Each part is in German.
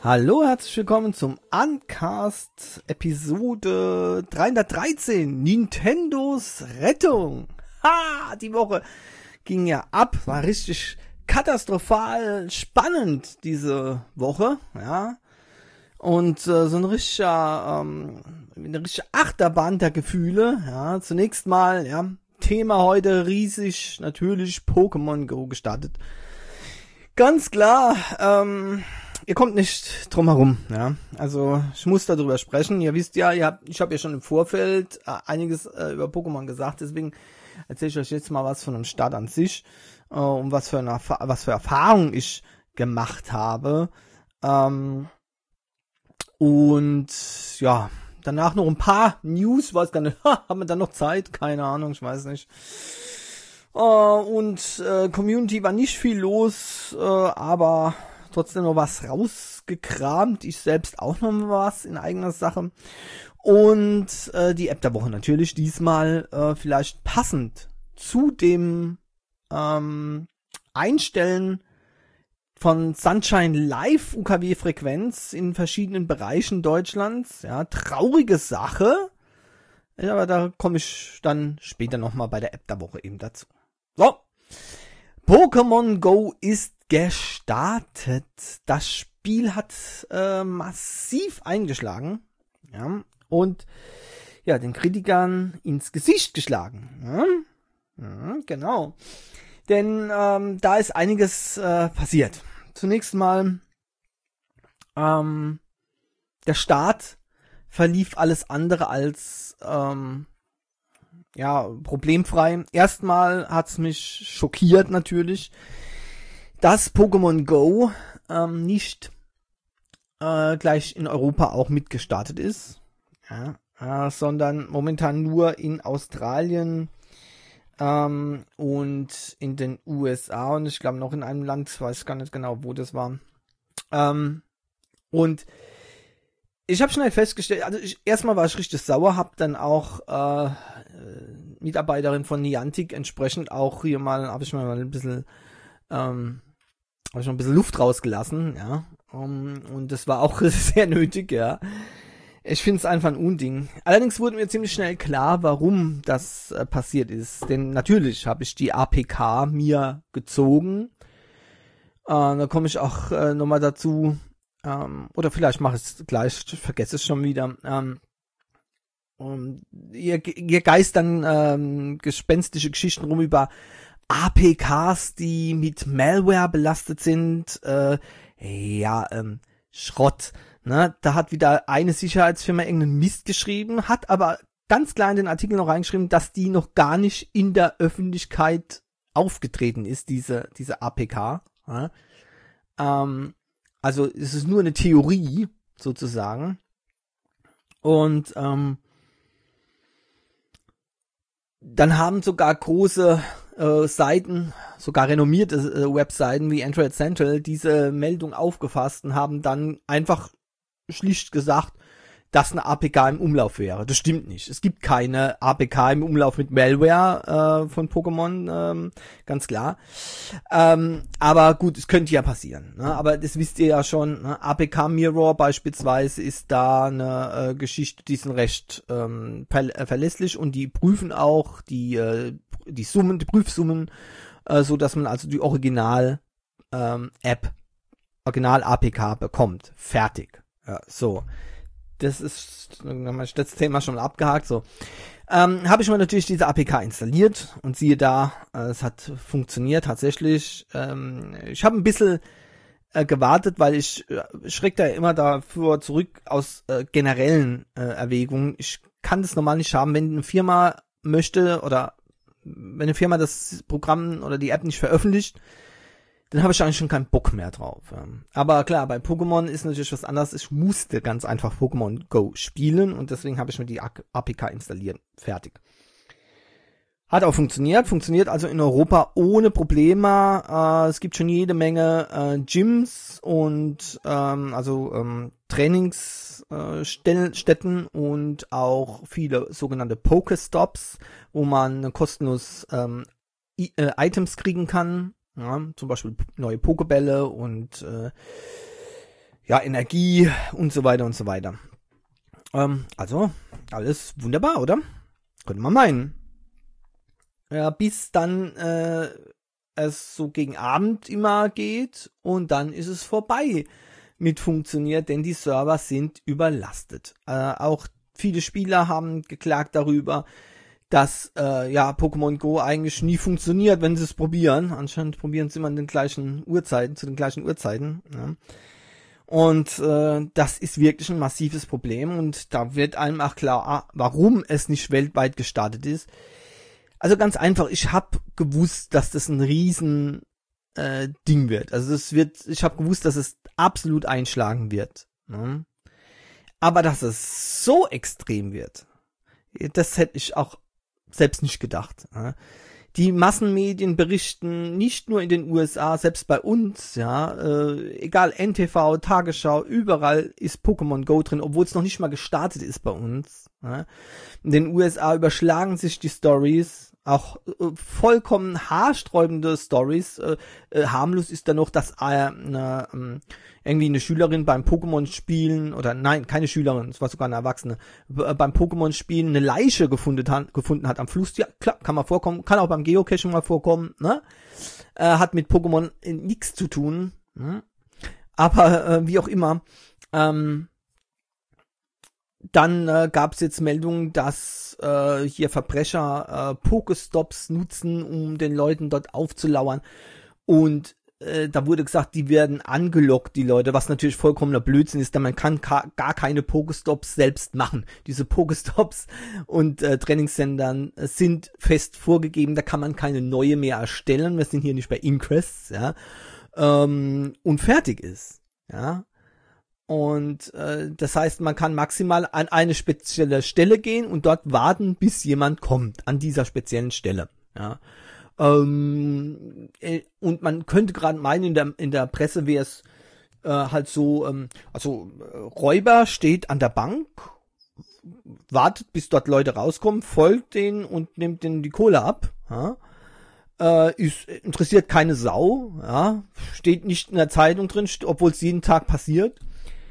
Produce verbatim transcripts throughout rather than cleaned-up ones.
Hallo, herzlich willkommen zum Uncast Episode dreihundertdreizehn, Nintendos Rettung. Ha, die Woche ging ja ab, war richtig katastrophal spannend diese Woche, ja. Und äh, so ein richtiger, ähm, eine richtige Achterbahn der Gefühle, ja. Zunächst mal, ja, Thema heute riesig, natürlich Pokémon Go gestartet. Ganz klar, ähm, ihr kommt nicht drum herum, ja. Also ich muss darüber sprechen. Ihr wisst ja, ihr habt, ich habe ja schon im Vorfeld äh, einiges äh, über Pokémon gesagt, deswegen erzähle ich euch jetzt mal was von dem Start an sich, äh, und was für eine was für Erfahrungen ich gemacht habe. Ähm, und ja, danach noch ein paar News, weiß gar nicht, haben wir dann noch Zeit? Keine Ahnung, ich weiß nicht. Uh, und äh, Community war nicht viel los, äh, aber trotzdem noch was rausgekramt. Ich selbst auch noch was in eigener Sache. Und äh, die App der Woche natürlich diesmal äh, vielleicht passend zu dem ähm, Einstellen von Sunshine Live U K W-Frequenz in verschiedenen Bereichen Deutschlands. Ja, traurige Sache. Ja, aber da komme ich dann später nochmal bei der App der Woche eben dazu. So, Pokémon Go ist gestartet. Das Spiel hat äh, massiv eingeschlagen, ja, und ja, den Kritikern ins Gesicht geschlagen. Ja, ja, genau. Denn ähm, da ist einiges äh, passiert. Zunächst mal, ähm, der Start verlief alles andere als ähm, ja, problemfrei. Erstmal hat's mich schockiert natürlich, dass Pokémon Go ähm, nicht äh, gleich in Europa auch mitgestartet ist, ja, äh, sondern momentan nur in Australien ähm, und in den U S A und ich glaube noch in einem Land, weiß gar nicht genau, wo das war. Ähm, und ich habe schnell festgestellt, also ich, erstmal war ich richtig sauer, habe dann auch äh, Mitarbeiterin von Niantic entsprechend auch hier mal, habe ich mal ein bisschen, ähm, habe ich noch ein bisschen Luft rausgelassen, ja, um, und das war auch sehr nötig, ja. Ich finde es einfach ein Unding. Allerdings wurde mir ziemlich schnell klar, warum das äh, passiert ist, denn natürlich habe ich die A P K mir gezogen, äh, da komme ich auch äh, nochmal dazu, ähm, oder vielleicht mache ich es gleich, ich vergesse es schon wieder, ähm, und ihr, ihr geistern ähm, gespenstische Geschichten rum über A P Ks, die mit Malware belastet sind. Äh, ja, ähm, Schrott. Ne? Da hat wieder eine Sicherheitsfirma irgendeinen Mist geschrieben, hat aber ganz klar in den Artikel noch reingeschrieben, dass die noch gar nicht in der Öffentlichkeit aufgetreten ist, diese diese A P K. Ja? Ähm, also es ist nur eine Theorie sozusagen. Und ähm, dann haben sogar große äh, Seiten, sogar renommierte äh, Webseiten wie Android Central diese Meldung aufgefasst und haben dann einfach schlicht gesagt, dass eine A P K im Umlauf wäre. Das stimmt nicht. Es gibt keine A P K im Umlauf mit Malware äh, von Pokémon, ähm, ganz klar. Ähm, aber gut, es könnte ja passieren. Ne? Aber das wisst ihr ja schon. Ne? A P K Mirror beispielsweise ist da eine äh, Geschichte, die sind recht ähm, ver- äh, verlässlich und die prüfen auch die äh, die Summen, die Prüfsummen, äh, so dass man also die Original ähm, App, Original A P K bekommt. Fertig. Ja, so. Das ist, dann haben wir das Thema schon mal abgehakt, so. Ähm, habe ich mir natürlich diese A P K installiert und siehe da, äh, es hat funktioniert tatsächlich. Ähm, ich habe ein bisschen äh, gewartet, weil ich äh, schreck da immer dafür zurück aus äh, generellen äh, Erwägungen. Ich kann das normal nicht haben, wenn eine Firma möchte oder wenn eine Firma das Programm oder die App nicht veröffentlicht, dann habe ich eigentlich schon keinen Bock mehr drauf. Aber klar, bei Pokémon ist natürlich was anderes. Ich musste ganz einfach Pokémon Go spielen und deswegen habe ich mir die A P K installiert. Fertig. Hat auch funktioniert. Funktioniert also in Europa ohne Probleme. Äh, es gibt schon jede Menge äh, Gyms und ähm, also ähm, Trainingsstätten äh, und auch viele sogenannte Pokestops, wo man kostenlos ähm, I- äh, Items kriegen kann. Ja, zum Beispiel neue Pokebälle und äh, ja, Energie und so weiter und so weiter. Ähm, also, alles wunderbar, oder? Könnte man meinen. Ja, bis dann äh, es so gegen Abend immer geht und dann ist es vorbei mit funktioniert, denn die Server sind überlastet. Äh, auch viele Spieler haben geklagt darüber, dass äh, ja Pokémon Go eigentlich nie funktioniert, wenn sie es probieren. Anscheinend probieren sie immer in den gleichen Uhrzeiten, zu den gleichen Uhrzeiten. Ja. Und äh, das ist wirklich ein massives Problem und da wird einem auch klar, warum es nicht weltweit gestartet ist. Also ganz einfach, ich habe gewusst, dass das ein riesen äh, Ding wird. Also es wird, ich habe gewusst, dass es absolut einschlagen wird. Ne? Aber dass es so extrem wird, das hätte ich auch selbst nicht gedacht. Ne? Die Massenmedien berichten nicht nur in den U S A, selbst bei uns, ja, äh, egal N T V, Tagesschau, überall ist Pokémon Go drin, obwohl es noch nicht mal gestartet ist bei uns. Ja. In den U S A überschlagen sich die Stories, auch äh, vollkommen haarsträubende Stories. Äh, äh, harmlos ist da noch, dass äh, eine, äh, irgendwie eine Schülerin beim Pokémon-Spielen, oder nein, keine Schülerin, es war sogar eine Erwachsene, äh, beim Pokémon-Spielen eine Leiche gefunden hat, gefunden hat am Fluss. Ja, klar, kann mal vorkommen, kann auch beim Geocaching mal vorkommen, ne? Äh, hat mit Pokémon äh, nichts zu tun, ne? Aber äh, wie auch immer, ähm, dann äh, gab es jetzt Meldungen, dass äh, hier Verbrecher äh, Pokestops nutzen, um den Leuten dort aufzulauern. Und äh, da wurde gesagt, die werden angelockt, die Leute, was natürlich vollkommener Blödsinn ist, denn man kann ka- gar keine Pokestops selbst machen. Diese Pokestops und äh, Trainingscentern äh, sind fest vorgegeben, da kann man keine neue mehr erstellen. Wir sind hier nicht bei Inquests, ja. Ähm, und fertig ist, ja. Und äh, das heißt, man kann maximal an eine spezielle Stelle gehen und dort warten, bis jemand kommt an dieser speziellen Stelle. Ja. Ähm, äh, und man könnte gerade meinen, in der, in der Presse wäre es äh, halt so, ähm, also äh, Räuber steht an der Bank, wartet, bis dort Leute rauskommen, folgt denen und nimmt denen die Kohle ab. Ja. Äh, ist, interessiert keine Sau. Ja. Steht nicht in der Zeitung drin, obwohl es jeden Tag passiert.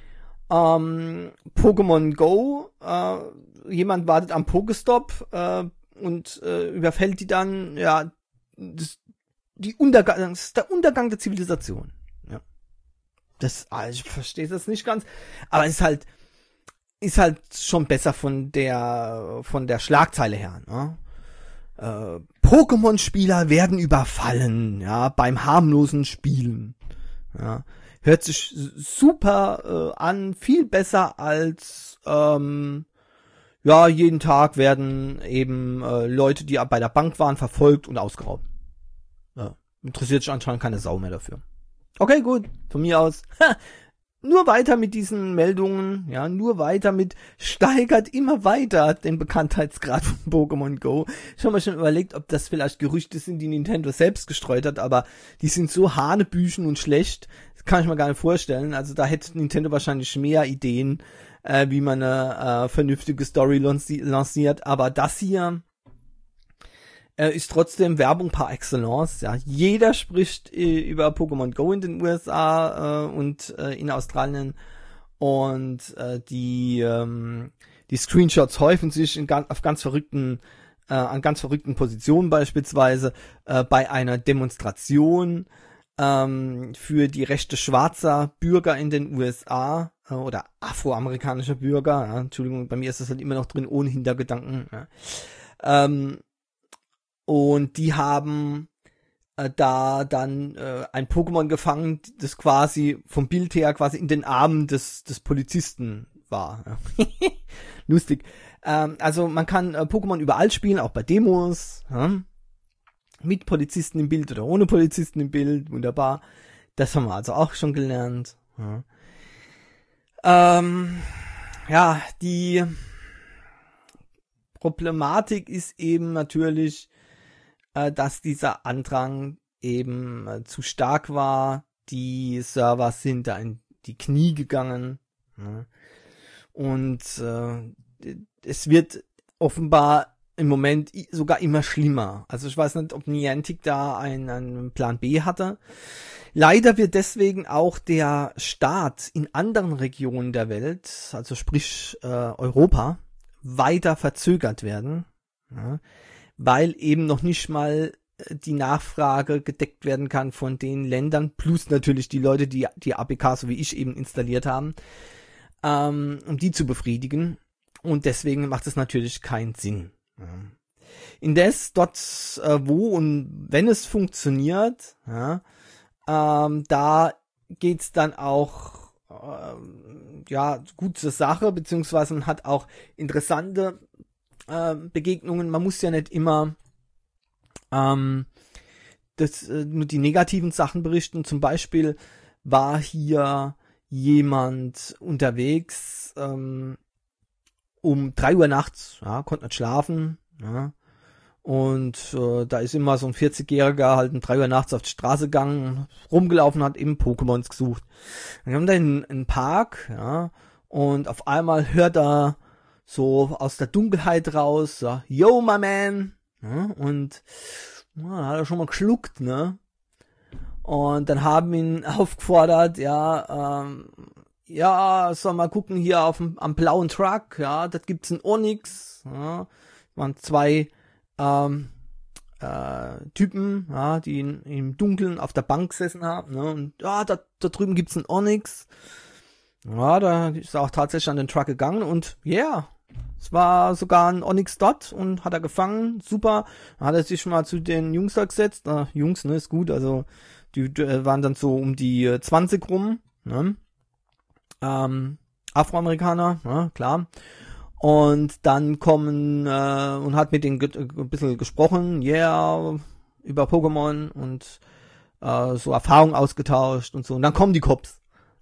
Ähm, Pokémon Go, äh, jemand wartet am Pokestop äh, und äh, überfällt die dann, ja, das, die Untergang, das ist der Untergang der Zivilisation. Ja. Das, also ich verstehe das nicht ganz, aber es ist halt, ist halt schon besser von der, von der Schlagzeile her, ne? Äh, Pokémon-Spieler werden überfallen, ja, beim harmlosen Spielen, ja. Hört sich super äh, an, viel besser als ähm, ja, jeden Tag werden eben äh, Leute, die bei der Bank waren, verfolgt und ausgeraubt. Ja, interessiert sich anscheinend keine Sau mehr dafür. Okay, gut, von mir aus. Ha, nur weiter mit diesen Meldungen, ja, nur weiter mit, steigert immer weiter den Bekanntheitsgrad von Pokémon Go. Ich habe mir schon überlegt, ob das vielleicht Gerüchte sind, die Nintendo selbst gestreut hat, aber die sind so hanebüchen und schlecht, das kann ich mir gar nicht vorstellen. Also da hätte Nintendo wahrscheinlich mehr Ideen, äh, wie man eine äh, vernünftige Story lanci- lanciert, aber das hier äh, ist trotzdem Werbung par excellence. Ja, jeder spricht äh, über Pokémon Go in den U S A äh, und äh, in Australien und äh, die ähm, die Screenshots häufen sich in ganz, auf ganz verrückten äh, an ganz verrückten Positionen, beispielsweise äh, bei einer Demonstration ähm, für die Rechte schwarzer Bürger in den U S A äh, oder afroamerikanischer Bürger. Ja, Entschuldigung, bei mir ist das halt immer noch drin ohne Hintergedanken. Ja. Ähm, Und die haben äh, da dann äh, ein Pokémon gefangen, das quasi vom Bild her quasi in den Armen des des Polizisten war. Lustig. Ähm, also man kann äh, Pokémon überall spielen, auch bei Demos. Ja? Mit Polizisten im Bild oder ohne Polizisten im Bild. Wunderbar. Das haben wir also auch schon gelernt. Ja, ähm, ja die Problematik ist eben natürlich, dass dieser Andrang eben äh, zu stark war. Die Server sind da in die Knie gegangen. Ne? Und äh, es wird offenbar im Moment sogar immer schlimmer. Also ich weiß nicht, ob Niantic da einen, einen Plan B hatte. Leider wird deswegen auch der Start in anderen Regionen der Welt, also sprich äh, Europa, weiter verzögert werden, ja, weil eben noch nicht mal die Nachfrage gedeckt werden kann von den Ländern, plus natürlich die Leute, die die A P K, so wie ich, eben installiert haben, ähm, um die zu befriedigen. Und deswegen macht es natürlich keinen Sinn. Ja. Indes dort, äh, wo und wenn es funktioniert, ja, ähm, da geht's dann auch ähm, ja gut zur Sache, beziehungsweise man hat auch interessante äh, Begegnungen. Man muss ja nicht immer ähm, das, äh, nur die negativen Sachen berichten. Zum Beispiel war hier jemand unterwegs ähm, um drei Uhr nachts, ja, konnte nicht schlafen, ja, und äh, da ist immer so ein vierzigjähriger halt um drei Uhr nachts auf die Straße gegangen, rumgelaufen, hat eben Pokémons gesucht. Dann haben wir in einen Park, ja, und auf einmal hört er so aus der Dunkelheit raus, so, yo, my man, ja, und ja, hat er schon mal geschluckt, ne, und dann haben ihn aufgefordert, ja, ähm, ja, soll mal gucken hier auf dem, am blauen Truck, ja, das gibt's ein Onyx, ja, waren zwei ähm, äh, Typen, ja, die in, im Dunkeln auf der Bank gesessen haben, ne, und ja, da, da drüben gibt's ein Onyx, ja, da ist er auch tatsächlich an den Truck gegangen und ja, yeah, es war sogar ein Onyx dort und hat er gefangen, super, dann hat er sich mal zu den Jungs da gesetzt, äh, Jungs, ne, ist gut, also die, die waren dann so um die zwanzig rum, ne, Ähm, Afroamerikaner, ja, klar. Und dann kommen äh, und hat mit denen ge- ein bisschen gesprochen, yeah, über Pokémon und äh, so Erfahrungen ausgetauscht und so. Und dann kommen die Cops.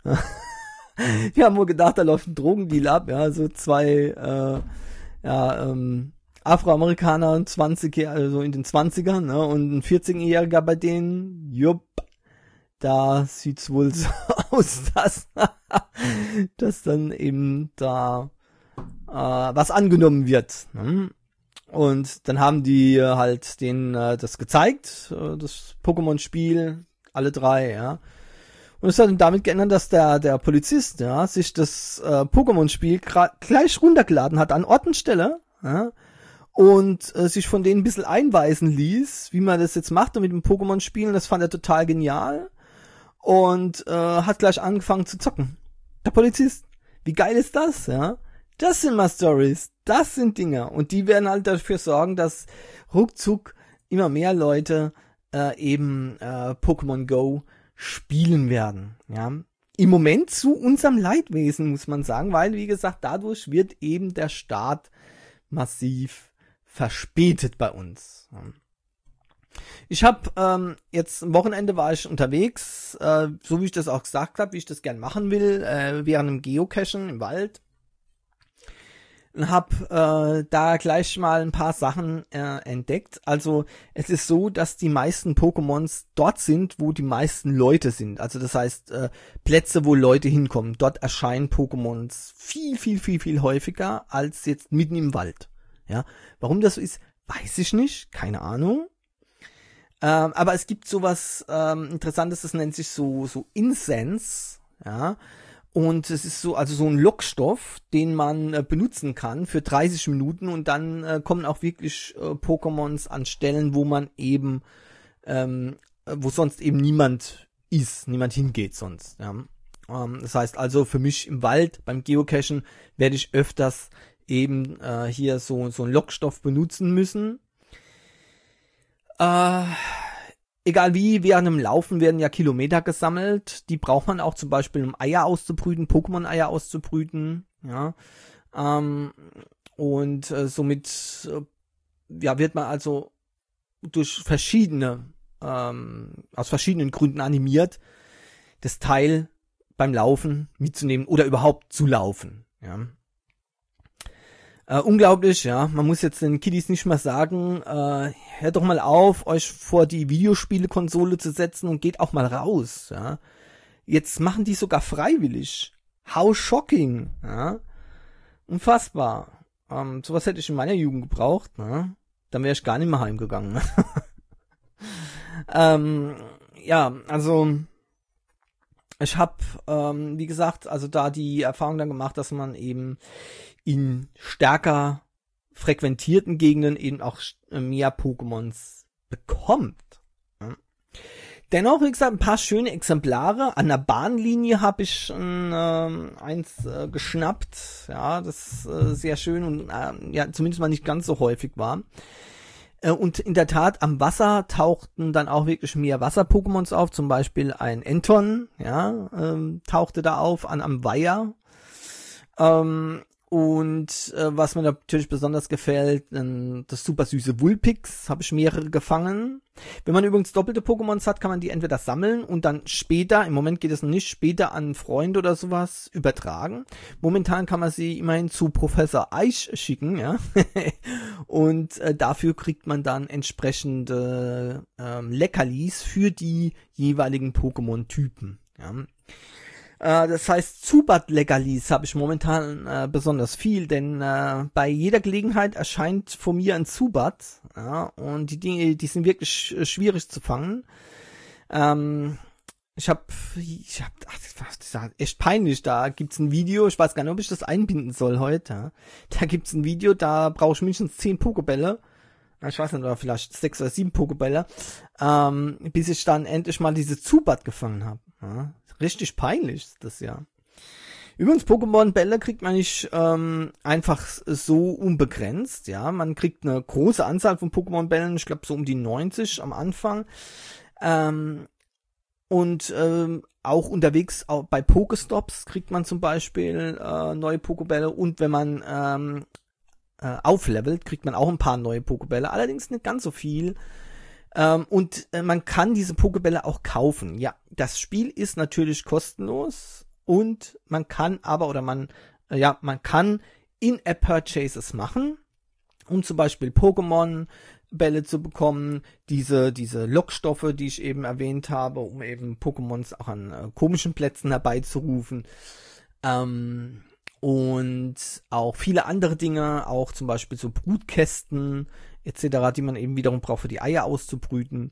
Die haben wohl gedacht, da läuft ein Drogendeal ab, ja, so zwei äh, ja, ähm, Afroamerikaner, zwanzig, also in den zwanzigern, ne, und ein vierzigjähriger bei denen, jupp. Da sieht's wohl so aus, dass, dass dann eben da äh, was angenommen wird. Ne? Und dann haben die halt denen äh, das gezeigt, äh, das Pokémon-Spiel, alle drei, ja. Und es hat dann damit geändert, dass der der Polizist, ja, sich das äh, Pokémon-Spiel gleich runtergeladen hat an Ort und Stelle, ja, und äh, sich von denen ein bisschen einweisen ließ, wie man das jetzt macht und mit dem Pokémon-Spielen. Das fand er total genial. Und äh, hat gleich angefangen zu zocken. Der Polizist. Wie geil ist das, ja? Das sind mal Stories. Das sind Dinger. Und die werden halt dafür sorgen, dass ruckzuck immer mehr Leute äh, eben äh, Pokémon Go spielen werden. Ja? Im Moment zu unserem Leidwesen, muss man sagen, weil, wie gesagt, dadurch wird eben der Start massiv verspätet bei uns. Ja. Ich habe ähm, jetzt am Wochenende war ich unterwegs, äh, so wie ich das auch gesagt habe, wie ich das gern machen will, äh, während dem Geocachen im Wald. Und habe äh, da gleich mal ein paar Sachen äh, entdeckt. Also es ist so, dass die meisten Pokémons dort sind, wo die meisten Leute sind. Also das heißt äh, Plätze, wo Leute hinkommen. Dort erscheinen Pokémons viel, viel, viel, viel häufiger als jetzt mitten im Wald. Ja, warum das so ist, weiß ich nicht, keine Ahnung. Ähm, aber es gibt sowas ähm, Interessantes, das nennt sich so so Incense, ja, und es ist so also so ein Lockstoff, den man äh, benutzen kann für dreißig Minuten und dann äh, kommen auch wirklich äh, Pokémons an Stellen, wo man eben ähm, wo sonst eben niemand ist, niemand hingeht sonst, ja. Ähm, das heißt also für mich im Wald beim Geocachen werde ich öfters eben äh, hier so so einen Lockstoff benutzen müssen. Äh, egal wie, während dem Laufen werden ja Kilometer gesammelt. Die braucht man auch zum Beispiel, um Eier auszubrüten, Pokémon-Eier auszubrüten. Ja, ähm, und äh, somit äh, ja wird man also durch verschiedene, ähm, aus verschiedenen Gründen animiert, das Teil beim Laufen mitzunehmen oder überhaupt zu laufen. Ja. Äh, unglaublich, ja. Man muss jetzt den Kiddies nicht mal sagen, äh, hört doch mal auf, euch vor die Videospielekonsole zu setzen und geht auch mal raus, ja. Jetzt machen die sogar freiwillig. How shocking, ja. Unfassbar. Ähm, sowas hätte ich in meiner Jugend gebraucht, ne? Dann wäre ich gar nicht mehr heimgegangen. ähm, ja, also ich habe, ähm, wie gesagt, also da die Erfahrung dann gemacht, dass man eben in stärker frequentierten Gegenden eben auch mehr Pokémons bekommt. Ja. Dennoch, wie gesagt, ein paar schöne Exemplare. An der Bahnlinie habe ich schon ähm, eins äh, geschnappt. Ja, das äh, sehr schön und äh, ja, zumindest mal nicht ganz so häufig war. Äh, und in der Tat, am Wasser tauchten dann auch wirklich mehr Wasser-Pokémons auf. Zum Beispiel ein Enton, ja, ähm, tauchte da auf an am Weiher. Ähm, Und äh, was mir natürlich besonders gefällt, äh, das super süße Vulpix, habe ich mehrere gefangen. Wenn man übrigens doppelte Pokémons hat, kann man die entweder sammeln und dann später, im Moment geht es noch nicht, später an Freunde oder sowas übertragen. Momentan kann man sie immerhin zu Professor Eich schicken, ja. Und äh, dafür kriegt man dann entsprechende äh, Leckerlis für die jeweiligen Pokémon-Typen, ja. Das heißt, Zubat-Leckerlis habe ich momentan äh, besonders viel, denn äh, bei jeder Gelegenheit erscheint von mir ein Zubat, ja, und die Dinge, die sind wirklich sch- schwierig zu fangen. Ähm, ich habe, ich hab, ach, das war echt peinlich, da gibt's ein Video, ich weiß gar nicht, ob ich das einbinden soll heute, ja. Da gibt's ein Video, da brauche ich mindestens zehn Pokébälle, ich weiß nicht, oder vielleicht sechs oder sieben Pokébälle, ähm, bis ich dann endlich mal diese Zubat gefangen habe, ja. Richtig peinlich ist das ja. Übrigens, Pokémon-Bälle kriegt man nicht ähm, einfach so unbegrenzt, ja. Man kriegt eine große Anzahl von Pokémon-Bällen, ich glaube so um die neunzig am Anfang. Ähm, und ähm, auch unterwegs auch bei Pokestops kriegt man zum Beispiel äh, neue Pokébälle. Und wenn man ähm, äh, auflevelt, kriegt man auch ein paar neue Pokébälle. Allerdings nicht ganz so viel. Ähm, und äh, man kann diese Pokébälle auch kaufen. Ja, das Spiel ist natürlich kostenlos und man kann aber, oder man, äh, ja, man kann In-App-Purchases machen, um zum Beispiel Pokémon-Bälle zu bekommen, diese, diese Lockstoffe, die ich eben erwähnt habe, um eben Pokémons auch an äh, komischen Plätzen herbeizurufen. Ähm, und auch viele andere Dinge, auch zum Beispiel so Brutkästen et cetera, die man eben wiederum braucht, für die Eier auszubrüten.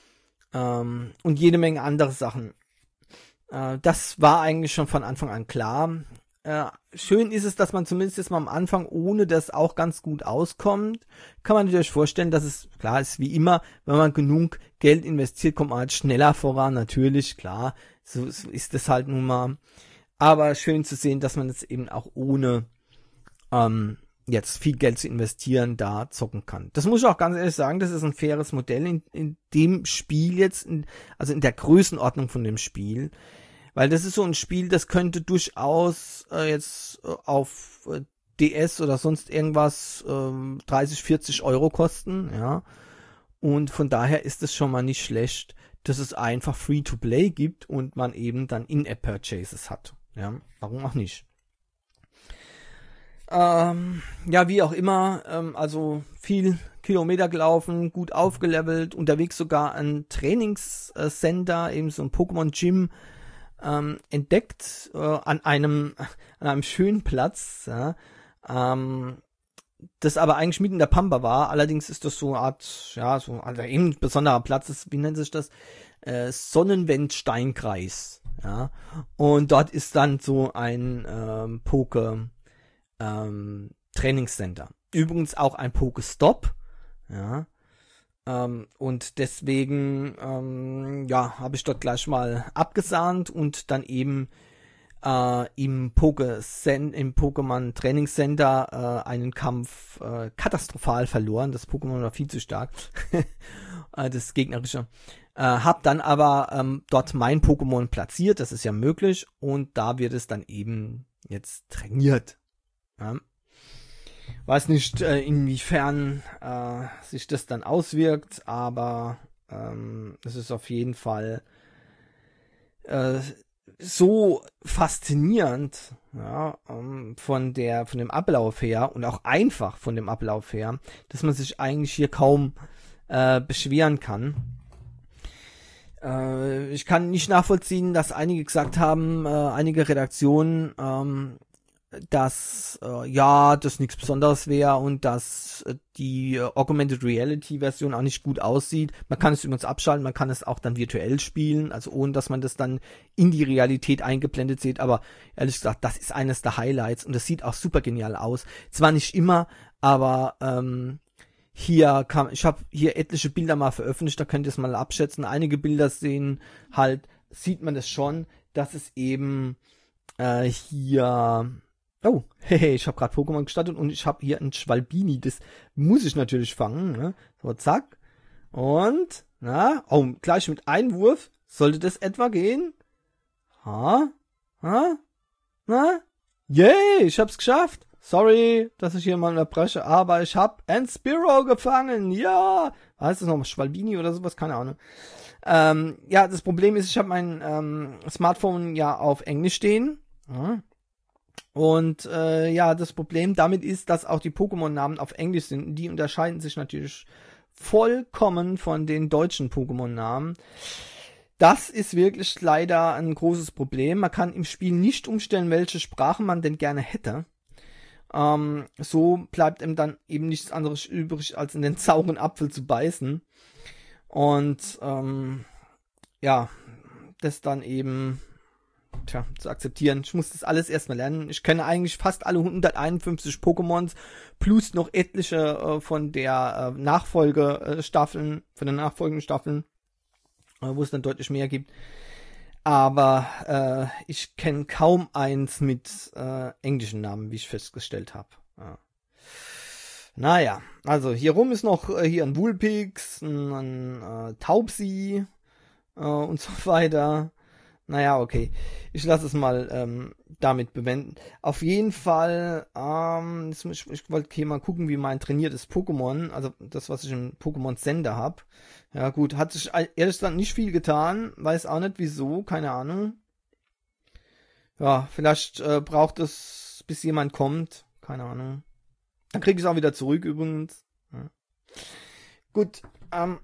Ähm, und jede Menge andere Sachen. Äh, das war eigentlich schon von Anfang an klar. Äh, schön ist es, dass man zumindest jetzt mal am Anfang ohne das auch ganz gut auskommt. Kann man natürlich vorstellen, dass es, klar ist wie immer, wenn man genug Geld investiert, kommt man halt schneller voran. Natürlich, klar, so ist das halt nun mal. Aber schön zu sehen, dass man es eben auch ohne ähm, jetzt viel Geld zu investieren, da zocken kann. Das muss ich auch ganz ehrlich sagen, das ist ein faires Modell in, in dem Spiel jetzt, in, also in der Größenordnung von dem Spiel, weil das ist so ein Spiel, das könnte durchaus äh, jetzt äh, auf äh, D S oder sonst irgendwas äh, dreißig, vierzig Euro kosten, ja, und von daher ist es schon mal nicht schlecht, dass es einfach Free-to-Play gibt und man eben dann In-App-Purchases hat, ja, warum auch nicht. Ähm, ja, wie auch immer, ähm, also viel Kilometer gelaufen, gut aufgelevelt, unterwegs sogar ein Trainingscenter, eben so ein Pokémon-Gym ähm, entdeckt, äh, an einem an einem schönen Platz, ja, ähm, das aber eigentlich mitten in der Pampa war. Allerdings ist das so eine Art, ja, so also eben ein besonderer Platz, ist, wie nennt sich das? Äh, Sonnenwendsteinkreis, ja, und dort ist dann so ein ähm, Poke Ähm, Trainingscenter. Übrigens auch ein Pokestop. Ja. Ähm, und deswegen ähm, ja, habe ich dort gleich mal abgesahnt und dann eben äh, im, Poke im Pokémon Trainingscenter äh, einen Kampf äh, katastrophal verloren. Das Pokémon war viel zu stark. Das gegnerische. Äh, hab dann aber ähm, dort mein Pokémon platziert. Das ist ja möglich. Und da wird es dann eben jetzt trainiert. Ja. Weiß nicht, äh, inwiefern äh, sich das dann auswirkt, aber ähm, es ist auf jeden Fall äh, so faszinierend, ja, ähm, von der von dem Ablauf her und auch einfach von dem Ablauf her, dass man sich eigentlich hier kaum äh, beschweren kann. Äh, ich kann nicht nachvollziehen, dass einige gesagt haben, äh, einige Redaktionen, ähm, dass äh, ja, das nichts Besonderes wäre und dass äh, die äh, Augmented Reality Version auch nicht gut aussieht. Man kann es übrigens abschalten, man kann es auch dann virtuell spielen, also ohne dass man das dann in die Realität eingeblendet sieht, aber ehrlich gesagt, das ist eines der Highlights und das sieht auch super genial aus. Zwar nicht immer, aber ähm, hier kam, ich habe hier etliche Bilder mal veröffentlicht, da könnt ihr es mal abschätzen. Einige Bilder sehen halt, sieht man das schon, dass es eben äh, hier oh, hey, ich habe gerade Pokémon gestartet und ich habe hier ein Schwalbini, das muss ich natürlich fangen, ne? So, zack. Und, na, oh, gleich mit Einwurf, sollte das etwa gehen? Ha? Ha? Na? Yay, ich hab's geschafft. Sorry, dass ich hier mal unterbreche, aber ich hab ein Spearow gefangen, ja. Heißt das nochmal Schwalbini oder sowas? Keine Ahnung. Ähm, ja, das Problem ist, ich habe mein ähm, Smartphone ja auf Englisch stehen. Ja. Und äh, ja, das Problem damit ist, dass auch die Pokémon-Namen auf Englisch sind. Die unterscheiden sich natürlich vollkommen von den deutschen Pokémon-Namen. Das ist wirklich leider ein großes Problem. Man kann im Spiel nicht umstellen, welche Sprache man denn gerne hätte. Ähm, so bleibt ihm dann eben nichts anderes übrig, als in den sauren Apfel zu beißen. Und ähm, ja, das dann eben Tja, zu akzeptieren. Ich muss das alles erstmal lernen. Ich kenne eigentlich fast alle hunderteinundfünfzig Pokémons plus noch etliche äh, von der äh, Nachfolgestaffeln, äh, von den nachfolgenden Staffeln, äh, wo es dann deutlich mehr gibt. Aber äh, ich kenne kaum eins mit äh, englischen Namen, wie ich festgestellt habe. Ja. Naja, also hier rum ist noch äh, hier ein Vulpix, ein, ein äh, Taubsi äh, und so weiter. Naja, okay. Ich lasse es mal ähm, damit bewenden. Auf jeden Fall, ähm, ich, ich wollte hier mal gucken, wie mein trainiertes Pokémon, also das, was ich im Pokémon Sender habe. Ja gut, hat sich ehrlich gesagt nicht viel getan. Weiß auch nicht wieso, keine Ahnung. Ja, vielleicht äh, braucht es, bis jemand kommt. Keine Ahnung. Dann kriege ich es auch wieder zurück übrigens. Ja. Gut, ähm,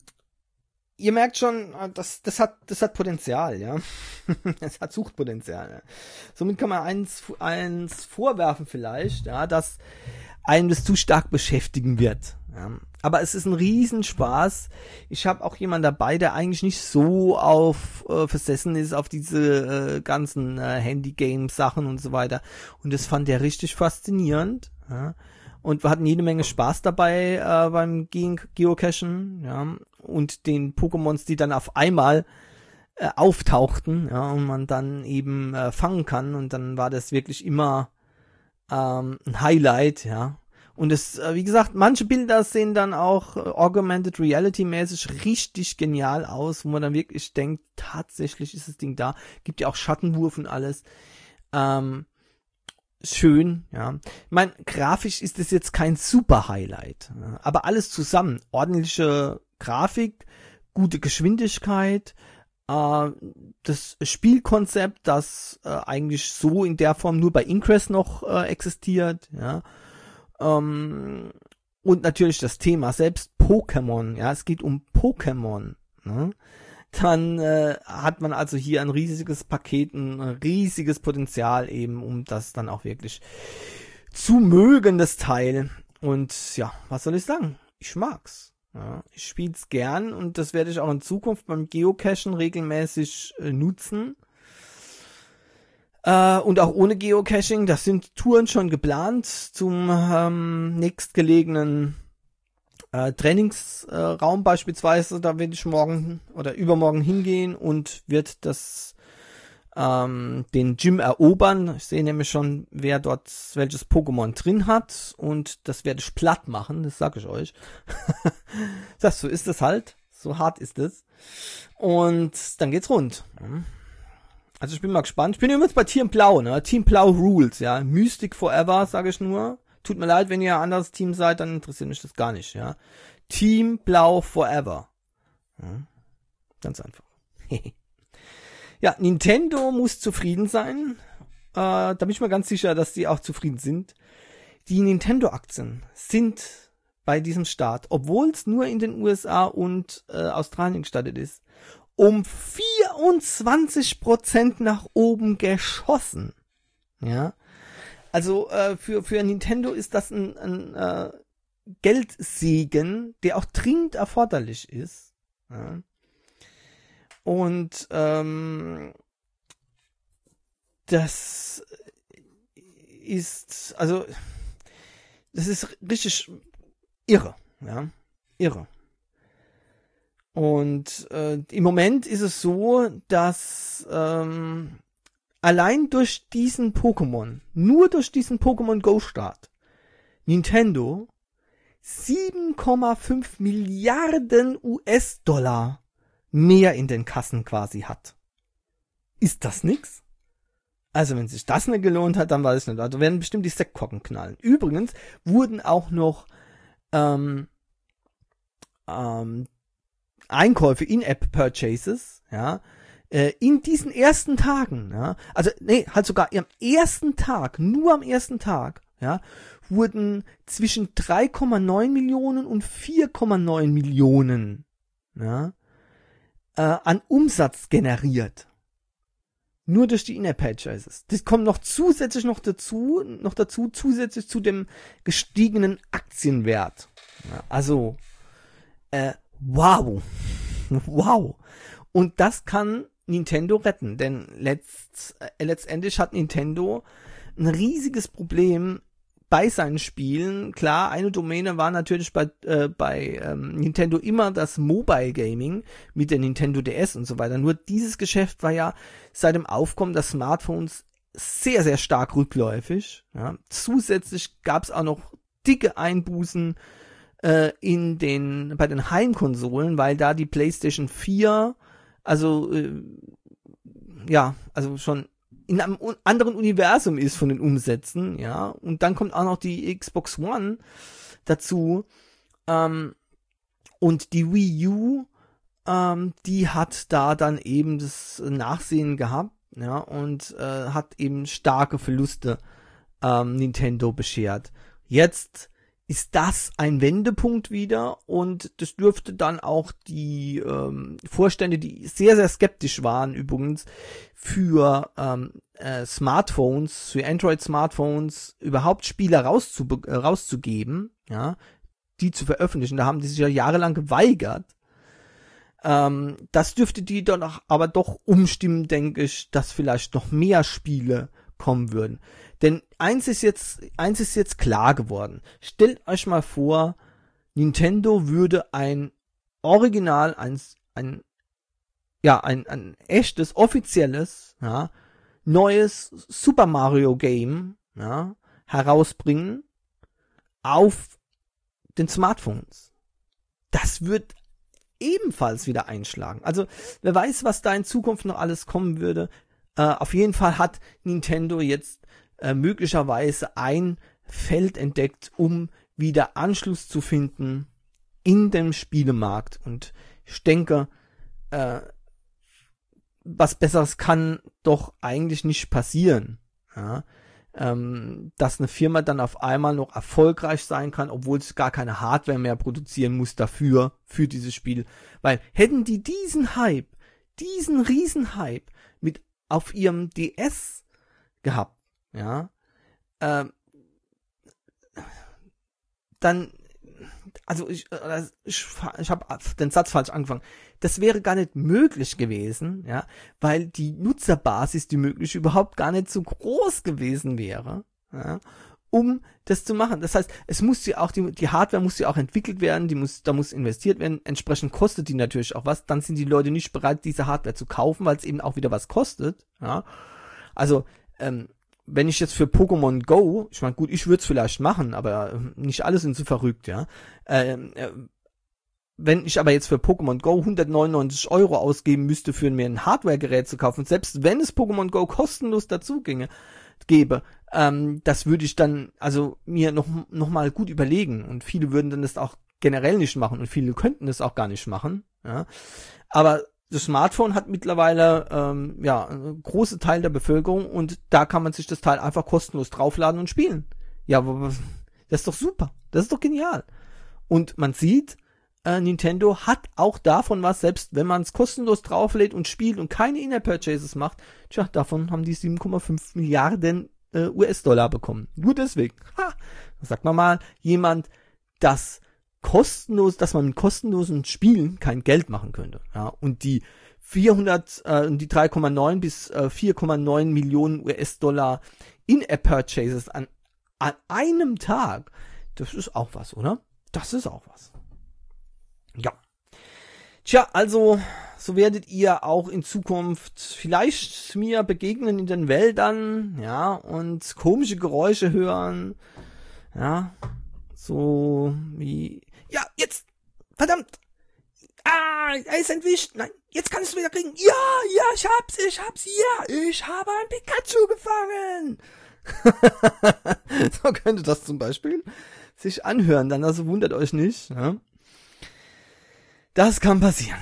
ihr merkt schon, das, das hat, das hat Potenzial, ja. Es hat Suchtpotenzial. Ja. Somit kann man eins, eins vorwerfen vielleicht, ja, dass einen das zu stark beschäftigen wird. Ja. Aber es ist ein Riesenspaß. Ich habe auch jemanden dabei, der eigentlich nicht so auf äh, versessen ist auf diese äh, ganzen äh, Handy-Game-Sachen und so weiter. Und das fand er richtig faszinierend. Ja. Und wir hatten jede Menge Spaß dabei äh, beim Ge- Geocachen, ja, und den Pokémons, die dann auf einmal äh, auftauchten, ja, und man dann eben äh, fangen kann. Und dann war das wirklich immer ähm, ein Highlight, ja. Und es, äh, wie gesagt, manche Bilder sehen dann auch äh, Augmented Reality mäßig richtig genial aus, wo man dann wirklich denkt, tatsächlich ist das Ding da. Gibt ja auch Schattenwurf und alles. Ähm, Schön, ja. Ich meine, grafisch ist es jetzt kein super Highlight, ja, aber alles zusammen. Ordentliche Grafik, gute Geschwindigkeit, äh, das Spielkonzept, das äh, eigentlich so in der Form nur bei Ingress noch äh, existiert, ja. Ähm, und natürlich das Thema selbst Pokémon, ja. Es geht um Pokémon, ne? Dann äh, hat man also hier ein riesiges Paket, ein riesiges Potenzial eben, um das dann auch wirklich zu mögen, das Teil. Und ja, was soll ich sagen? Ich mag's. Ja, ich spiel's gern und das werde ich auch in Zukunft beim Geocachen regelmäßig äh, nutzen. Äh, und auch ohne Geocaching, das sind Touren schon geplant zum ähm, nächstgelegenen Äh, Trainingsraum äh, beispielsweise, da werde ich morgen oder übermorgen hingehen und wird das ähm, den Gym erobern. Ich sehe nämlich schon, wer dort welches Pokémon drin hat und das werde ich platt machen, das sage ich euch. Das, so ist es halt, so hart ist es. Und dann geht's rund. Also ich bin mal gespannt. Ich bin übrigens bei Team Blau, ne? Team Blau rules, ja. Mystic Forever, sage ich nur. Tut mir leid, wenn ihr ein anderes Team seid, dann interessiert mich das gar nicht, ja. Team Blau Forever. Ja, ganz einfach. Ja, Nintendo muss zufrieden sein. Äh, da bin ich mir ganz sicher, dass die auch zufrieden sind. Die Nintendo-Aktien sind bei diesem Start, obwohl es nur in den U S A und äh, Australien gestartet ist, um vierundzwanzig Prozent nach oben geschossen. Ja. Also äh, für für Nintendo ist das ein, ein äh, Geldsegen, der auch dringend erforderlich ist. Ja. Und ähm, das ist, also das ist richtig irre, ja, irre. Und äh, im Moment ist es so, dass ähm, allein durch diesen Pokémon, nur durch diesen Pokémon Go Start, Nintendo sieben Komma fünf Milliarden U S-Dollar mehr in den Kassen quasi hat. Ist das nix? Also wenn sich das nicht gelohnt hat, dann weiß ich nicht. Also werden bestimmt die Sektkorken knallen. Übrigens wurden auch noch ähm, ähm, Einkäufe, In-App-Purchases, ja, äh, in diesen ersten Tagen, ja, also nee, halt sogar am ersten Tag, nur am ersten Tag, ja, wurden zwischen drei Komma neun Millionen und vier Komma neun Millionen, ja, äh, an Umsatz generiert. Nur durch die In-App-Purchases. Das kommt noch zusätzlich noch dazu, noch dazu, zusätzlich zu dem gestiegenen Aktienwert. Ja, also, äh, wow. Wow. Und das kann Nintendo retten, denn letzt, äh, letztendlich hat Nintendo ein riesiges Problem bei seinen Spielen. Klar, eine Domäne war natürlich bei, äh, bei ähm, Nintendo immer das Mobile Gaming mit der Nintendo D S und so weiter. Nur dieses Geschäft war ja seit dem Aufkommen der Smartphones sehr, sehr stark rückläufig. Ja. Zusätzlich gab es auch noch dicke Einbußen äh, in den bei den Heimkonsolen, weil da die PlayStation vier, also äh, ja, also schon in einem anderen Universum ist von den Umsätzen, ja, und dann kommt auch noch die Xbox One dazu, ähm, und die Wii U, ähm, die hat da dann eben das Nachsehen gehabt, ja, und äh, hat eben starke Verluste ähm, Nintendo beschert. Jetzt ist das ein Wendepunkt wieder und das dürfte dann auch die ähm, Vorstände, die sehr, sehr skeptisch waren übrigens für ähm, äh, Smartphones, für Android-Smartphones überhaupt Spiele rauszube- äh, rauszugeben, ja, die zu veröffentlichen. Da haben die sich ja jahrelang geweigert. Ähm, das dürfte die dann auch, aber doch umstimmen, denke ich, dass vielleicht noch mehr Spiele kommen würden. Denn eins ist jetzt, eins ist jetzt klar geworden. Stellt euch mal vor, Nintendo würde ein Original, ein, ein, ja, ein, ein echtes, offizielles, ja, neues Super Mario Game, ja, herausbringen auf den Smartphones. Das wird ebenfalls wieder einschlagen. Also, wer weiß, was da in Zukunft noch alles kommen würde. Äh, auf jeden Fall hat Nintendo jetzt äh, möglicherweise ein Feld entdeckt, um wieder Anschluss zu finden in dem Spielemarkt. Und ich denke, äh, was Besseres kann doch eigentlich nicht passieren. Ja? Ähm, dass eine Firma dann auf einmal noch erfolgreich sein kann, obwohl es gar keine Hardware mehr produzieren muss dafür, für dieses Spiel. Weil hätten die diesen Hype, diesen riesen Hype mit auf ihrem D S gehabt, ja, ähm, dann, also ich, ich, ich habe den Satz falsch angefangen. Das wäre gar nicht möglich gewesen, ja, weil die Nutzerbasis, die möglich überhaupt gar nicht so groß gewesen wäre, ja, um das zu machen. Das heißt, es muss ja auch die, die Hardware muss ja auch entwickelt werden, die muss, da muss investiert werden. Entsprechend kostet die natürlich auch was. Dann sind die Leute nicht bereit, diese Hardware zu kaufen, weil es eben auch wieder was kostet, ja. Also ähm, wenn ich jetzt für Pokémon Go, ich meine, gut, ich würde es vielleicht machen, aber nicht alle sind so verrückt, ja. Ähm, äh, wenn ich aber jetzt für Pokémon Go hundertneunundneunzig Euro ausgeben müsste, für mir ein Hardware-Gerät zu kaufen, selbst wenn es Pokémon Go kostenlos dazu ginge, gebe, ähm, das würde ich dann also mir noch, noch mal gut überlegen. Und viele würden dann das auch generell nicht machen und viele könnten das auch gar nicht machen, ja. Aber das Smartphone hat mittlerweile ähm, ja einen großen Teil der Bevölkerung und da kann man sich das Teil einfach kostenlos draufladen und spielen. Ja, aber das ist doch super. Das ist doch genial. Und man sieht, äh, Nintendo hat auch davon was, selbst wenn man es kostenlos drauflädt und spielt und keine In-App-Purchases macht. Tja, davon haben die sieben Komma fünf Milliarden äh, U S-Dollar bekommen. Nur deswegen. Ha! Sagt man mal, jemand, das kostenlos, dass man mit kostenlosen Spielen kein Geld machen könnte. Ja, und die vierhundert, äh, die drei Komma neun bis äh, vier Komma neun Millionen U S-Dollar In-App-Purchases an, an einem Tag, das ist auch was, oder? Das ist auch was. Ja. Tja, also, so werdet ihr auch in Zukunft vielleicht mir begegnen in den Wäldern, ja, und komische Geräusche hören, ja, so wie, ja, jetzt, verdammt, ah, er ist entwischt, nein, jetzt kannst du wieder kriegen, ja, ja, ich hab's, ich hab's, ja, ich habe ein Pikachu gefangen. So könnte das zum Beispiel sich anhören, dann also wundert euch nicht, ja. Das kann passieren.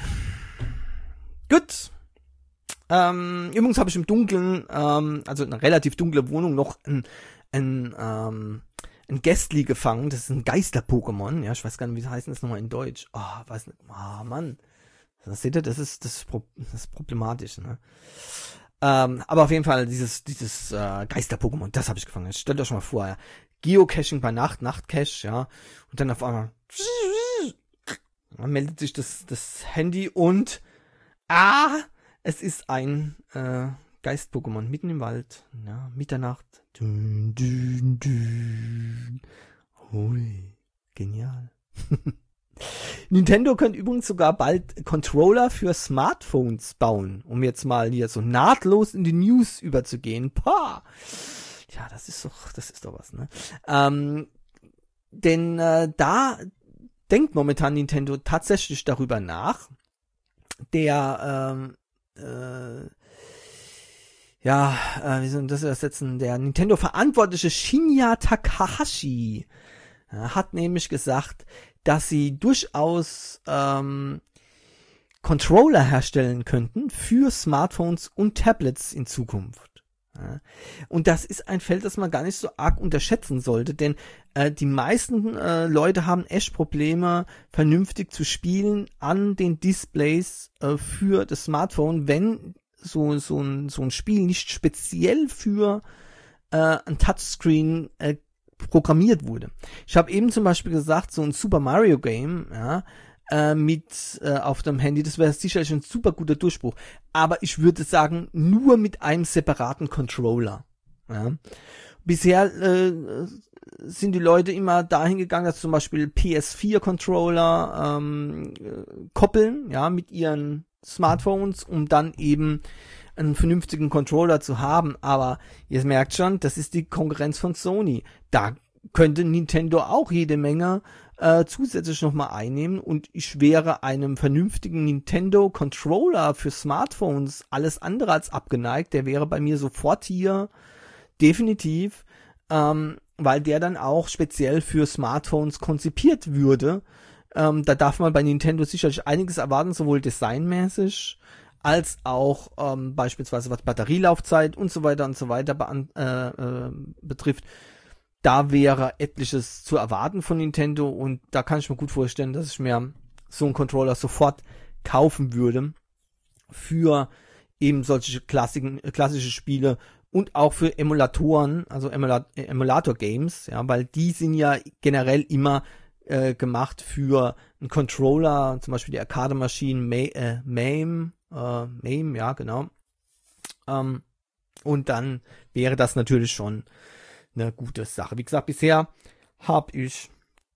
Gut. Ähm, übrigens habe ich im Dunkeln, ähm, also eine relativ dunkle Wohnung, noch ein, ein, ähm, ein Gastly gefangen. Das ist ein Geister-Pokémon. Ja, ich weiß gar nicht, wie das heißt das nochmal in Deutsch. Oh, weiß nicht. Ah, oh, Mann. Das seht ihr, das ist, das ist, pro, das ist problematisch, ne? Ähm, aber auf jeden Fall dieses, dieses äh, Geister-Pokémon, das habe ich gefangen. Stellt euch schon mal vor, ja. Geocaching bei Nacht, Nachtcache, ja. Und dann auf einmal man meldet sich das, das Handy und ah, es ist ein äh, Geist-Pokémon mitten im Wald. Ja, Mitternacht. Dün, dün, dün. Ui, genial. Nintendo könnte übrigens sogar bald Controller für Smartphones bauen, um jetzt mal hier so nahtlos in die News überzugehen. Pah! Ja, das ist doch, das ist doch was, ne? Ähm, denn äh, da denkt momentan Nintendo tatsächlich darüber nach. Der, ähm, äh, ja, äh, wie soll das übersetzen? Der Nintendo-Verantwortliche Shinya Takahashi äh, hat nämlich gesagt, dass sie durchaus ähm, Controller herstellen könnten für Smartphones und Tablets in Zukunft. Ja. Und das ist ein Feld, das man gar nicht so arg unterschätzen sollte, denn äh, die meisten äh, Leute haben echt Probleme, vernünftig zu spielen an den Displays äh, für das Smartphone, wenn so so ein so ein Spiel nicht speziell für äh, ein Touchscreen äh, programmiert wurde. Ich habe eben zum Beispiel gesagt, so ein Super Mario Game, ja, äh, mit äh, auf dem Handy, das wäre sicherlich ein super guter Durchbruch. Aber ich würde sagen, nur mit einem separaten Controller. Ja. Bisher äh, sind die Leute immer dahin gegangen, dass zum Beispiel P S vier Controller ähm, äh, koppeln, ja, mit ihren Smartphones, um dann eben einen vernünftigen Controller zu haben. Aber ihr merkt schon, das ist die Konkurrenz von Sony. Da könnte Nintendo auch jede Menge äh, zusätzlich nochmal einnehmen, und ich wäre einem vernünftigen Nintendo Controller für Smartphones alles andere als abgeneigt. Der wäre bei mir sofort hier, definitiv, ähm, weil der dann auch speziell für Smartphones konzipiert würde. Ähm, da darf man bei Nintendo sicherlich einiges erwarten, sowohl designmäßig als auch ähm, beispielsweise was Batterielaufzeit und so weiter und so weiter bean- äh, äh, betrifft. Da wäre etliches zu erwarten von Nintendo, und da kann ich mir gut vorstellen, dass ich mir so einen Controller sofort kaufen würde für eben solche klassischen, klassische Spiele und auch für Emulatoren, also Emula- Emulator-Games, ja, weil die sind ja generell immer äh, gemacht für einen Controller, zum Beispiel die Arcade-Maschinen Ma- äh, MAME, äh, MAME, ja, genau. Ähm, und dann wäre das natürlich schon eine gute Sache. Wie gesagt, bisher habe ich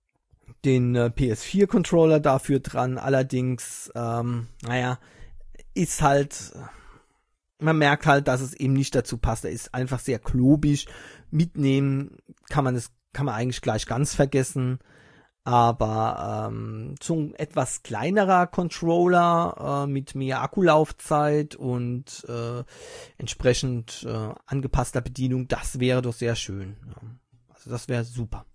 den äh, P S vier Controller dafür dran, allerdings, ähm, naja, ist halt, man merkt halt, dass es eben nicht dazu passt. Er ist einfach sehr klobig. Mitnehmen kann man es, kann man eigentlich gleich ganz vergessen. Aber ähm, so ein etwas kleinerer Controller äh, mit mehr Akkulaufzeit und äh, entsprechend äh, angepasster Bedienung, das wäre doch sehr schön. Ja. Also das wäre super.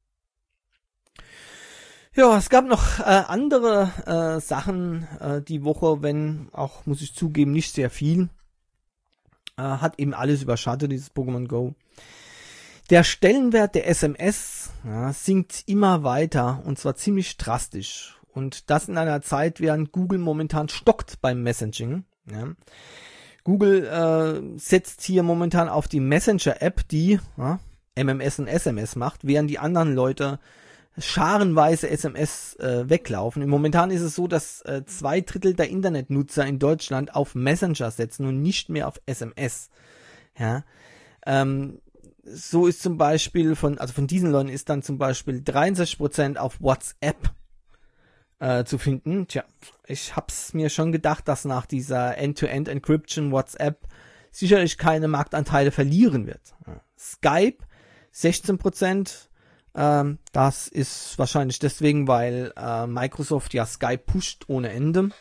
Ja, es gab noch äh, andere äh, Sachen äh, die Woche, wenn auch, muss ich zugeben, nicht sehr viel. Äh, hat eben alles überschattet, dieses Pokémon Go. Der Stellenwert der S M S ja, sinkt immer weiter, und zwar ziemlich drastisch. Und das in einer Zeit, während Google momentan stockt beim Messaging. Ja. Google äh, setzt hier momentan auf die Messenger-App, die ja, M M S und S M S macht, während die anderen Leute scharenweise S M S äh, weglaufen. Momentan ist es so, dass äh, zwei Drittel der Internetnutzer in Deutschland auf Messenger setzen und nicht mehr auf S M S. Ja, ähm, so ist zum Beispiel von, also von diesen Leuten ist dann zum Beispiel dreiundsechzig Prozent auf WhatsApp äh, zu finden. Tja, ich hab's mir schon gedacht, dass nach dieser End-to-End-Encryption WhatsApp sicherlich keine Marktanteile verlieren wird. Ja. Skype sechzehn Prozent. Ähm, das ist wahrscheinlich deswegen, weil äh, Microsoft ja Skype pusht ohne Ende.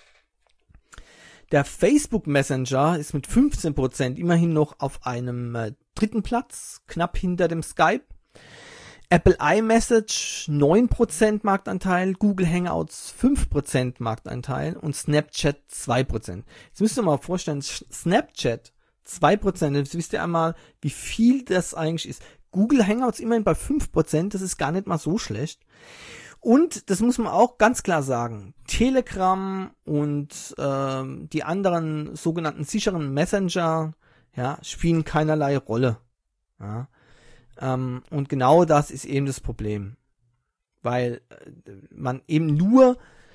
Der Facebook Messenger ist mit fünfzehn Prozent immerhin noch auf einem äh, dritten Platz, knapp hinter dem Skype. Apple iMessage neun Prozent Marktanteil, Google Hangouts fünf Prozent Marktanteil und Snapchat zwei Prozent. Jetzt müsst ihr mal vorstellen, Snapchat zwei Prozent, jetzt wisst ihr einmal, wie viel das eigentlich ist. Google Hangouts immerhin bei fünf Prozent, das ist gar nicht mal so schlecht. Und, das muss man auch ganz klar sagen, Telegram und ähm, die anderen sogenannten sicheren Messenger ja, spielen keinerlei Rolle. Ja. Ähm, und genau das ist eben das Problem. Weil äh, man eben nur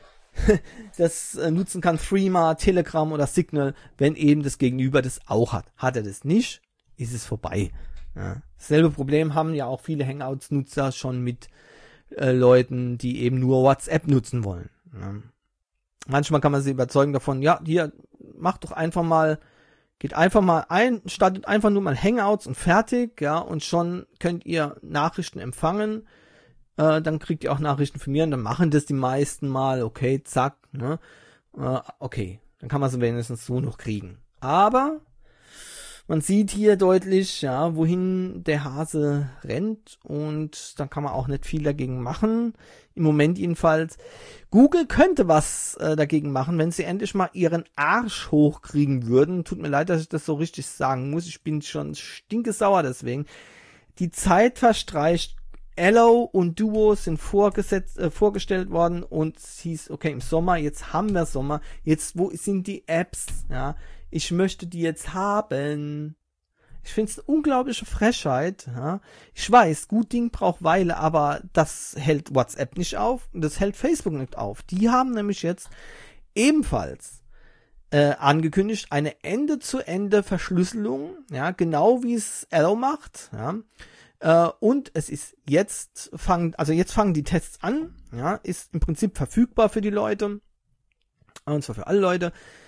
das äh, nutzen kann, Threema, Telegram oder Signal, wenn eben das Gegenüber das auch hat. Hat er das nicht, ist es vorbei. Ja. Dasselbe Problem haben ja auch viele Hangouts-Nutzer schon mit äh, Leuten, die eben nur WhatsApp nutzen wollen. Ja. Manchmal kann man sie überzeugen davon, ja, hier, macht doch einfach mal, geht einfach mal ein, startet einfach nur mal Hangouts und fertig, ja, und schon könnt ihr Nachrichten empfangen, äh, dann kriegt ihr auch Nachrichten von mir und dann machen das die meisten mal, okay, zack, ne, äh, okay, dann kann man sie wenigstens so noch kriegen. Aber man sieht hier deutlich, ja, wohin der Hase rennt und dann kann man auch nicht viel dagegen machen. Im Moment jedenfalls. Google könnte was äh, dagegen machen, wenn sie endlich mal ihren Arsch hochkriegen würden. Tut mir leid, dass ich das so richtig sagen muss. Ich bin schon stinkesauer deswegen. Die Zeit verstreicht. Allo und Duo sind vorgesetzt, äh, vorgestellt worden und es hieß, okay, im Sommer, jetzt haben wir Sommer. Jetzt, wo sind die Apps? Ja, ich möchte die jetzt haben. Ich finde es eine unglaubliche Frechheit. Ja. Ich weiß, gut Ding braucht Weile, aber das hält WhatsApp nicht auf und das hält Facebook nicht auf. Die haben nämlich jetzt ebenfalls äh, angekündigt, eine Ende-zu-Ende-Verschlüsselung, ja, genau wie es Allo macht. Ja. Äh, und es ist jetzt, fangen, also jetzt fangen die Tests an, ja, ist im Prinzip verfügbar für die Leute, und zwar für alle Leute.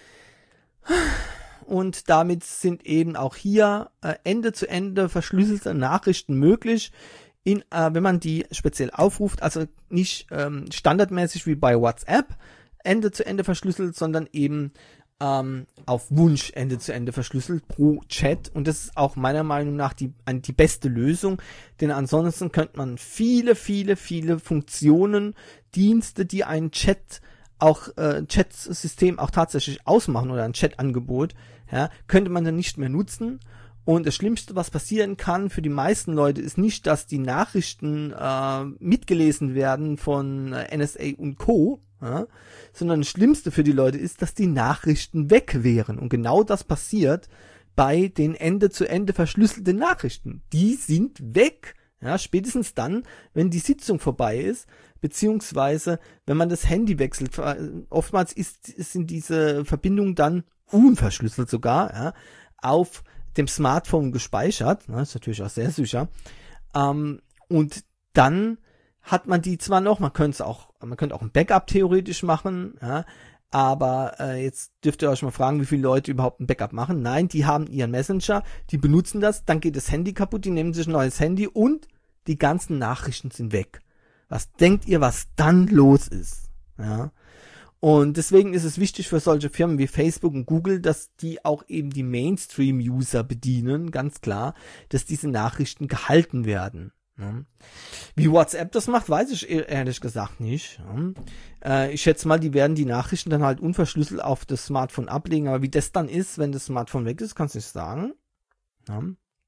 Und damit sind eben auch hier äh, Ende zu Ende verschlüsselte Nachrichten möglich, in, äh, wenn man die speziell aufruft, also nicht ähm, standardmäßig wie bei WhatsApp Ende zu Ende verschlüsselt, sondern eben ähm, auf Wunsch Ende zu Ende verschlüsselt pro Chat. Und das ist auch meiner Meinung nach die, die beste Lösung, denn ansonsten könnte man viele, viele, viele Funktionen, Dienste, die einen Chat auch äh, Chat-System auch tatsächlich ausmachen oder ein Chat-Angebot, ja, könnte man dann nicht mehr nutzen. Und das Schlimmste, was passieren kann für die meisten Leute, ist nicht, dass die Nachrichten äh, mitgelesen werden von äh, N S A und Co., ja, sondern das Schlimmste für die Leute ist, dass die Nachrichten weg wären. Und genau das passiert bei den Ende-zu-Ende verschlüsselten Nachrichten. Die sind weg. Ja, spätestens dann, wenn die Sitzung vorbei ist, beziehungsweise wenn man das Handy wechselt. Oftmals ist, sind diese Verbindungen dann unverschlüsselt sogar, ja, auf dem Smartphone gespeichert. Das ist natürlich auch sehr sicher. Ähm, und dann hat man die zwar noch, man könnte es auch, man könnte auch ein Backup theoretisch machen, ja, aber äh, jetzt dürft ihr euch mal fragen, wie viele Leute überhaupt ein Backup machen. Nein, die haben ihren Messenger, die benutzen das, dann geht das Handy kaputt, die nehmen sich ein neues Handy und die ganzen Nachrichten sind weg. Was denkt ihr, was dann los ist? Ja. Und deswegen ist es wichtig für solche Firmen wie Facebook und Google, dass die auch eben die Mainstream-User bedienen, ganz klar, dass diese Nachrichten gehalten werden. Ja. Wie WhatsApp das macht, weiß ich ehrlich gesagt nicht. Ja. Äh, ich schätze mal, die werden die Nachrichten dann halt unverschlüsselt auf das Smartphone ablegen, aber wie das dann ist, wenn das Smartphone weg ist, kannst du nicht sagen. Ja.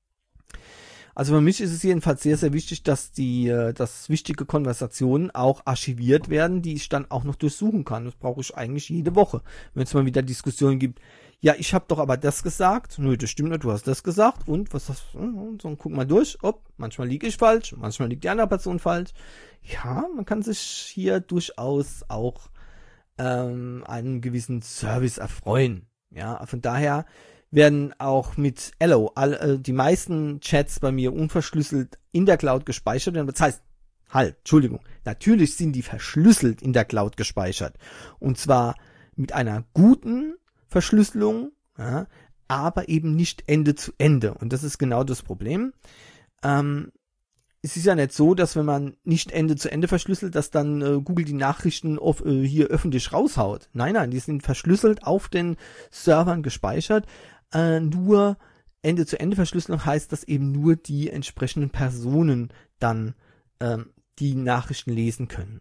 Also für mich ist es jedenfalls sehr, sehr wichtig, dass die, dass wichtige Konversationen auch archiviert werden, die ich dann auch noch durchsuchen kann. Das brauche ich eigentlich jede Woche. Wenn es mal wieder Diskussionen gibt, Ja, ich habe doch aber das gesagt. Nö, das stimmt nicht, du hast das gesagt. Und was hast du? So, guck mal durch. Ob, manchmal liege ich falsch, manchmal liegt die andere Person falsch. Ja, man kann sich hier durchaus auch ähm, einen gewissen Service erfreuen. Ja, von daher werden auch mit Allo all, äh, die meisten Chats bei mir unverschlüsselt in der Cloud gespeichert werden. Das heißt, halt, Entschuldigung, natürlich sind die verschlüsselt in der Cloud gespeichert. Und zwar mit einer guten Verschlüsselung, ja, aber eben nicht Ende zu Ende. Und das ist genau das Problem. Ähm, es ist ja nicht so, dass wenn man nicht Ende zu Ende verschlüsselt, dass dann äh, Google die Nachrichten auf, äh, hier öffentlich raushaut. Nein, nein, die sind verschlüsselt auf den Servern gespeichert. Äh, nur Ende zu Ende Verschlüsselung heißt, dass eben nur die entsprechenden Personen dann ähm, die Nachrichten lesen können.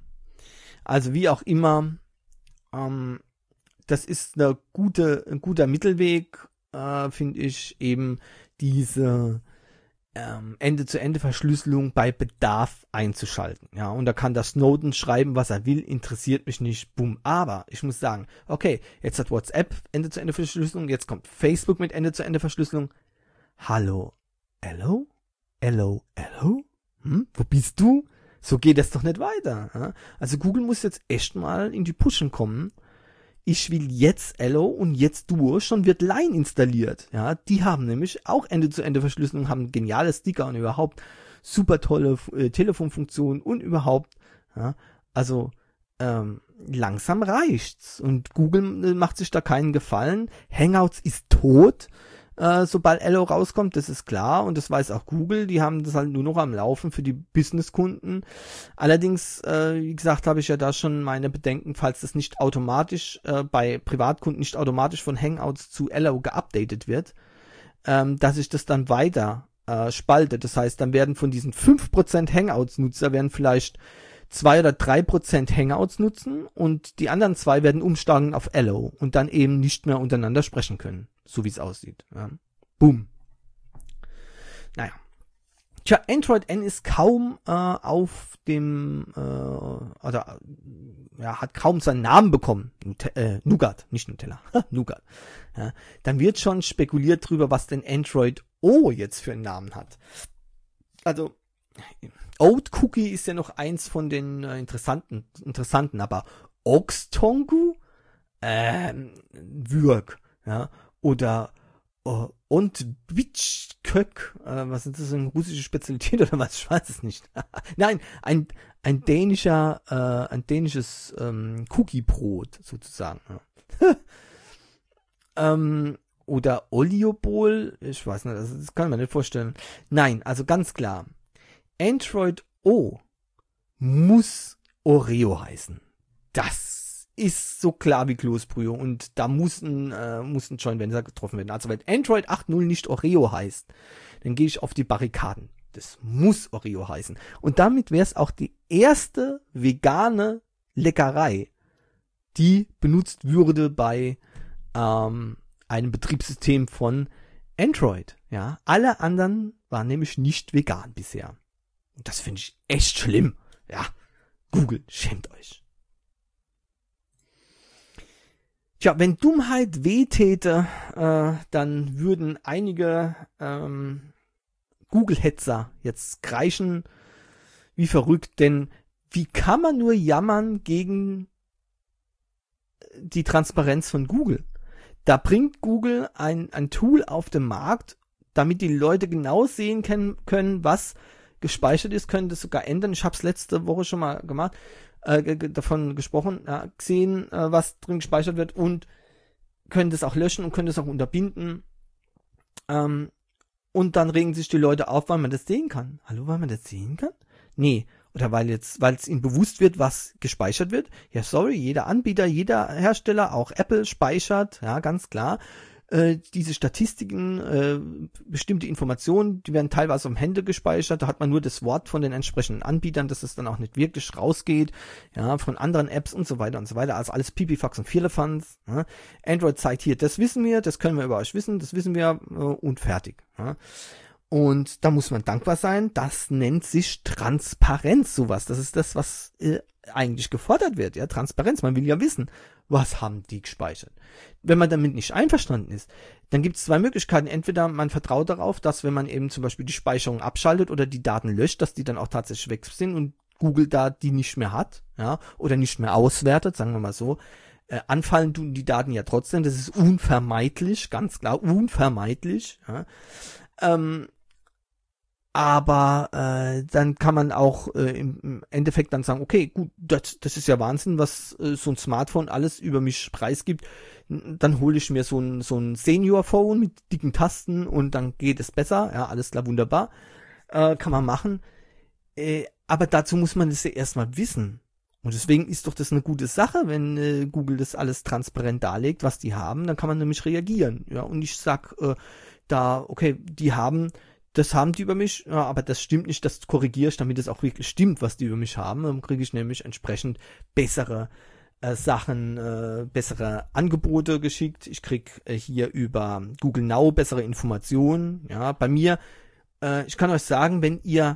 Also wie auch immer, ähm, das ist eine gute, ein guter Mittelweg, äh, finde ich, eben diese ähm, Ende-zu-Ende-Verschlüsselung bei Bedarf einzuschalten. Ja, und da kann der Snowden schreiben, was er will, interessiert mich nicht, bumm. Aber ich muss sagen, okay, jetzt hat WhatsApp Ende-zu-Ende-Verschlüsselung, jetzt kommt Facebook mit Ende-zu-Ende-Verschlüsselung. Hallo, Hello? Hello, Hello? Hm? Wo bist du? So geht das doch nicht weiter. Ja? Also Google muss jetzt echt mal in die Pushen kommen. Ich will jetzt Allo und jetzt Duo, schon wird Line installiert. Ja, die haben nämlich auch Ende-zu-Ende-Verschlüsselung, haben geniale Sticker und überhaupt super tolle äh, Telefonfunktionen und überhaupt. Ja, also ähm, langsam reicht's. Und Google äh, macht sich da keinen Gefallen. Hangouts ist tot. Äh, sobald Allo rauskommt, das ist klar und das weiß auch Google, die haben das halt nur noch am Laufen für die Businesskunden. Allerdings, äh, wie gesagt, habe ich ja da schon meine Bedenken, falls das nicht automatisch äh, bei Privatkunden nicht automatisch von Hangouts zu Allo geupdatet wird, ähm, dass ich das dann weiter äh, spalte. Das heißt, dann werden von diesen fünf Prozent Hangouts-Nutzer werden vielleicht zwei oder drei Prozent Hangouts nutzen und die anderen zwei werden umsteigen auf Allo und dann eben nicht mehr untereinander sprechen können. So wie es aussieht. Ja. Boom. Naja. Tja, Android N ist kaum äh, auf dem, äh, oder ja, hat kaum seinen Namen bekommen. Nut- äh, Nougat, nicht Nutella. Nougat. Ja. Dann wird schon spekuliert drüber, was denn Android O jetzt für einen Namen hat. Also, Oat Cookie ist ja noch eins von den äh, interessanten, interessanten, aber Oxtongu? Ähm, Würg, ja. Oder uh, und Bitchkök, äh, was ist das, eine russische Spezialität oder was? Ich weiß es nicht. Nein, ein ein dänischer, äh, ein dänisches ähm, Cookie-Brot sozusagen. Ja. ähm, oder Oliobol, ich weiß nicht, das, das kann man nicht vorstellen. Nein, also ganz klar, Android O muss Oreo heißen. Das ist so klar wie Kloßbrühe und da muss ein, äh, muss ein Joint Venture getroffen werden. Also wenn Android acht Punkt null nicht Oreo heißt, dann gehe ich auf die Barrikaden. Das muss Oreo heißen. Und damit wäre es auch die erste vegane Leckerei, die benutzt würde bei ähm, einem Betriebssystem von Android. Ja, alle anderen waren nämlich nicht vegan bisher. Und das finde ich echt schlimm. Ja, Google, schämt euch. Tja, wenn Dummheit wehtäte, äh, dann würden einige ähm, Google-Hetzer jetzt kreischen wie verrückt, denn wie kann man nur jammern gegen die Transparenz von Google? Da bringt Google ein, ein Tool auf den Markt, damit die Leute genau sehen können, können was gespeichert ist, können das sogar ändern. Ich habe es letzte Woche schon mal gemacht, äh, davon gesprochen, ja, gesehen, äh, was drin gespeichert wird und können das auch löschen und können das auch unterbinden. Ähm, und dann regen sich die Leute auf, weil man das sehen kann. Hallo, weil man das sehen kann? Nee. Oder weil jetzt, weil es ihnen bewusst wird, was gespeichert wird. Ja, sorry, jeder Anbieter, jeder Hersteller, auch Apple speichert, ja, ganz klar. Äh, diese Statistiken, äh, bestimmte Informationen, die werden teilweise am Handy gespeichert. Da hat man nur das Wort von den entsprechenden Anbietern, dass es dann auch nicht wirklich rausgeht. Ja, von anderen Apps und so weiter und so weiter. Also alles Pipifax und Firlefanz. Ja. Android zeigt hier, das wissen wir, das können wir über euch wissen, das wissen wir äh, und fertig. Ja. Und da muss man dankbar sein. Das nennt sich Transparenz, sowas. Das ist das, was äh, eigentlich gefordert wird, ja, Transparenz. Man will ja wissen, was haben die gespeichert. Wenn man damit nicht einverstanden ist, dann gibt es zwei Möglichkeiten. Entweder man vertraut darauf, dass wenn man eben zum Beispiel die Speicherung abschaltet oder die Daten löscht, dass die dann auch tatsächlich weg sind und Google da die nicht mehr hat, ja, oder nicht mehr auswertet, sagen wir mal so. Äh, anfallen tun die Daten ja trotzdem, das ist unvermeidlich, ganz klar, unvermeidlich, ja. Ähm, aber äh, dann kann man auch äh, im, im Endeffekt dann sagen, okay, gut, das, das ist ja Wahnsinn, was äh, so ein Smartphone alles über mich preisgibt. Dann hole ich mir so ein so ein Senior-Phone mit dicken Tasten und dann geht es besser. Ja, alles klar, wunderbar. Äh, kann man machen. Äh, aber dazu muss man das ja erstmal wissen. Und deswegen ist doch das eine gute Sache, wenn äh, Google das alles transparent darlegt, was die haben. Dann kann man nämlich reagieren. Ja, und ich sag äh, da, okay, die haben Das haben die über mich, ja, aber das stimmt nicht, das korrigiere ich, damit es auch wirklich stimmt, was die über mich haben. Dann kriege ich nämlich entsprechend bessere äh, Sachen, äh, bessere Angebote geschickt. Ich kriege äh, hier über Google Now bessere Informationen. Ja, bei mir, äh, ich kann euch sagen, wenn ihr,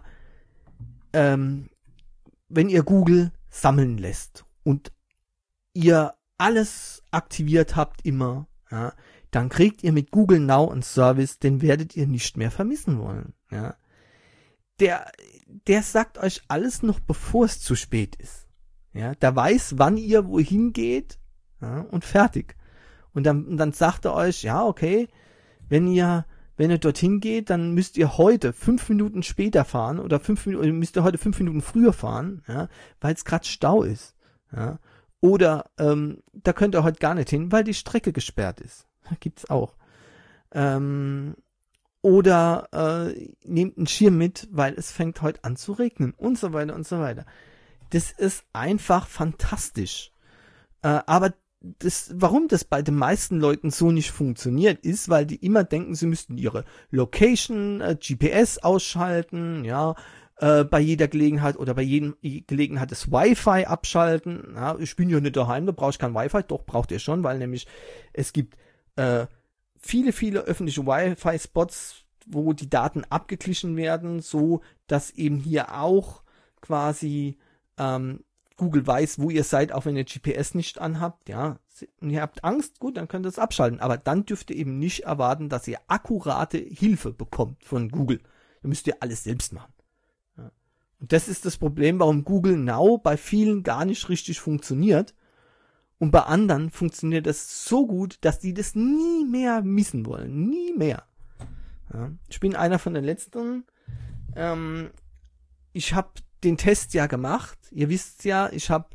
ähm, wenn ihr Google sammeln lässt und ihr alles aktiviert habt immer, ja, dann kriegt ihr mit Google Now einen Service, den werdet ihr nicht mehr vermissen wollen. Ja. Der, der sagt euch alles noch, bevor es zu spät ist. Ja, der weiß, wann ihr wohin geht, ja, und fertig. Und dann, und dann sagt er euch, ja, okay, wenn ihr, wenn ihr dorthin geht, dann müsst ihr heute fünf Minuten später fahren oder fünf Minuten, müsst ihr heute fünf Minuten früher fahren, ja, weil es gerade Stau ist. Ja. Oder ähm, da könnt ihr heute gar nicht hin, weil die Strecke gesperrt ist. Gibt's auch. Ähm, oder äh, nehmt einen Schirm mit, weil es fängt heute an zu regnen und so weiter und so weiter. Das ist einfach fantastisch. Äh, aber das, warum das bei den meisten Leuten so nicht funktioniert, ist, weil die immer denken, sie müssten ihre Location, äh, G P S ausschalten, ja, äh, bei jeder Gelegenheit oder bei jedem Gelegenheit das Wi-Fi abschalten. Ja, ich bin ja nicht daheim, da brauche ich kein Wi-Fi. Doch, braucht ihr schon, weil nämlich es gibt Äh, viele, viele öffentliche Wi-Fi-Spots, wo die Daten abgeglichen werden, so dass eben hier auch quasi ähm, Google weiß, wo ihr seid, auch wenn ihr G P S nicht anhabt, ja. Und ihr habt Angst, gut, dann könnt ihr es abschalten. Aber dann dürft ihr eben nicht erwarten, dass ihr akkurate Hilfe bekommt von Google. Dann müsst ihr alles selbst machen. Ja. Und das ist das Problem, warum Google Now bei vielen gar nicht richtig funktioniert. Und bei anderen funktioniert das so gut, dass die das nie mehr missen wollen. Nie mehr. Ja. Ich bin einer von den Letzten. Ähm, ich habe den Test ja gemacht. Ihr wisst ja, ich habe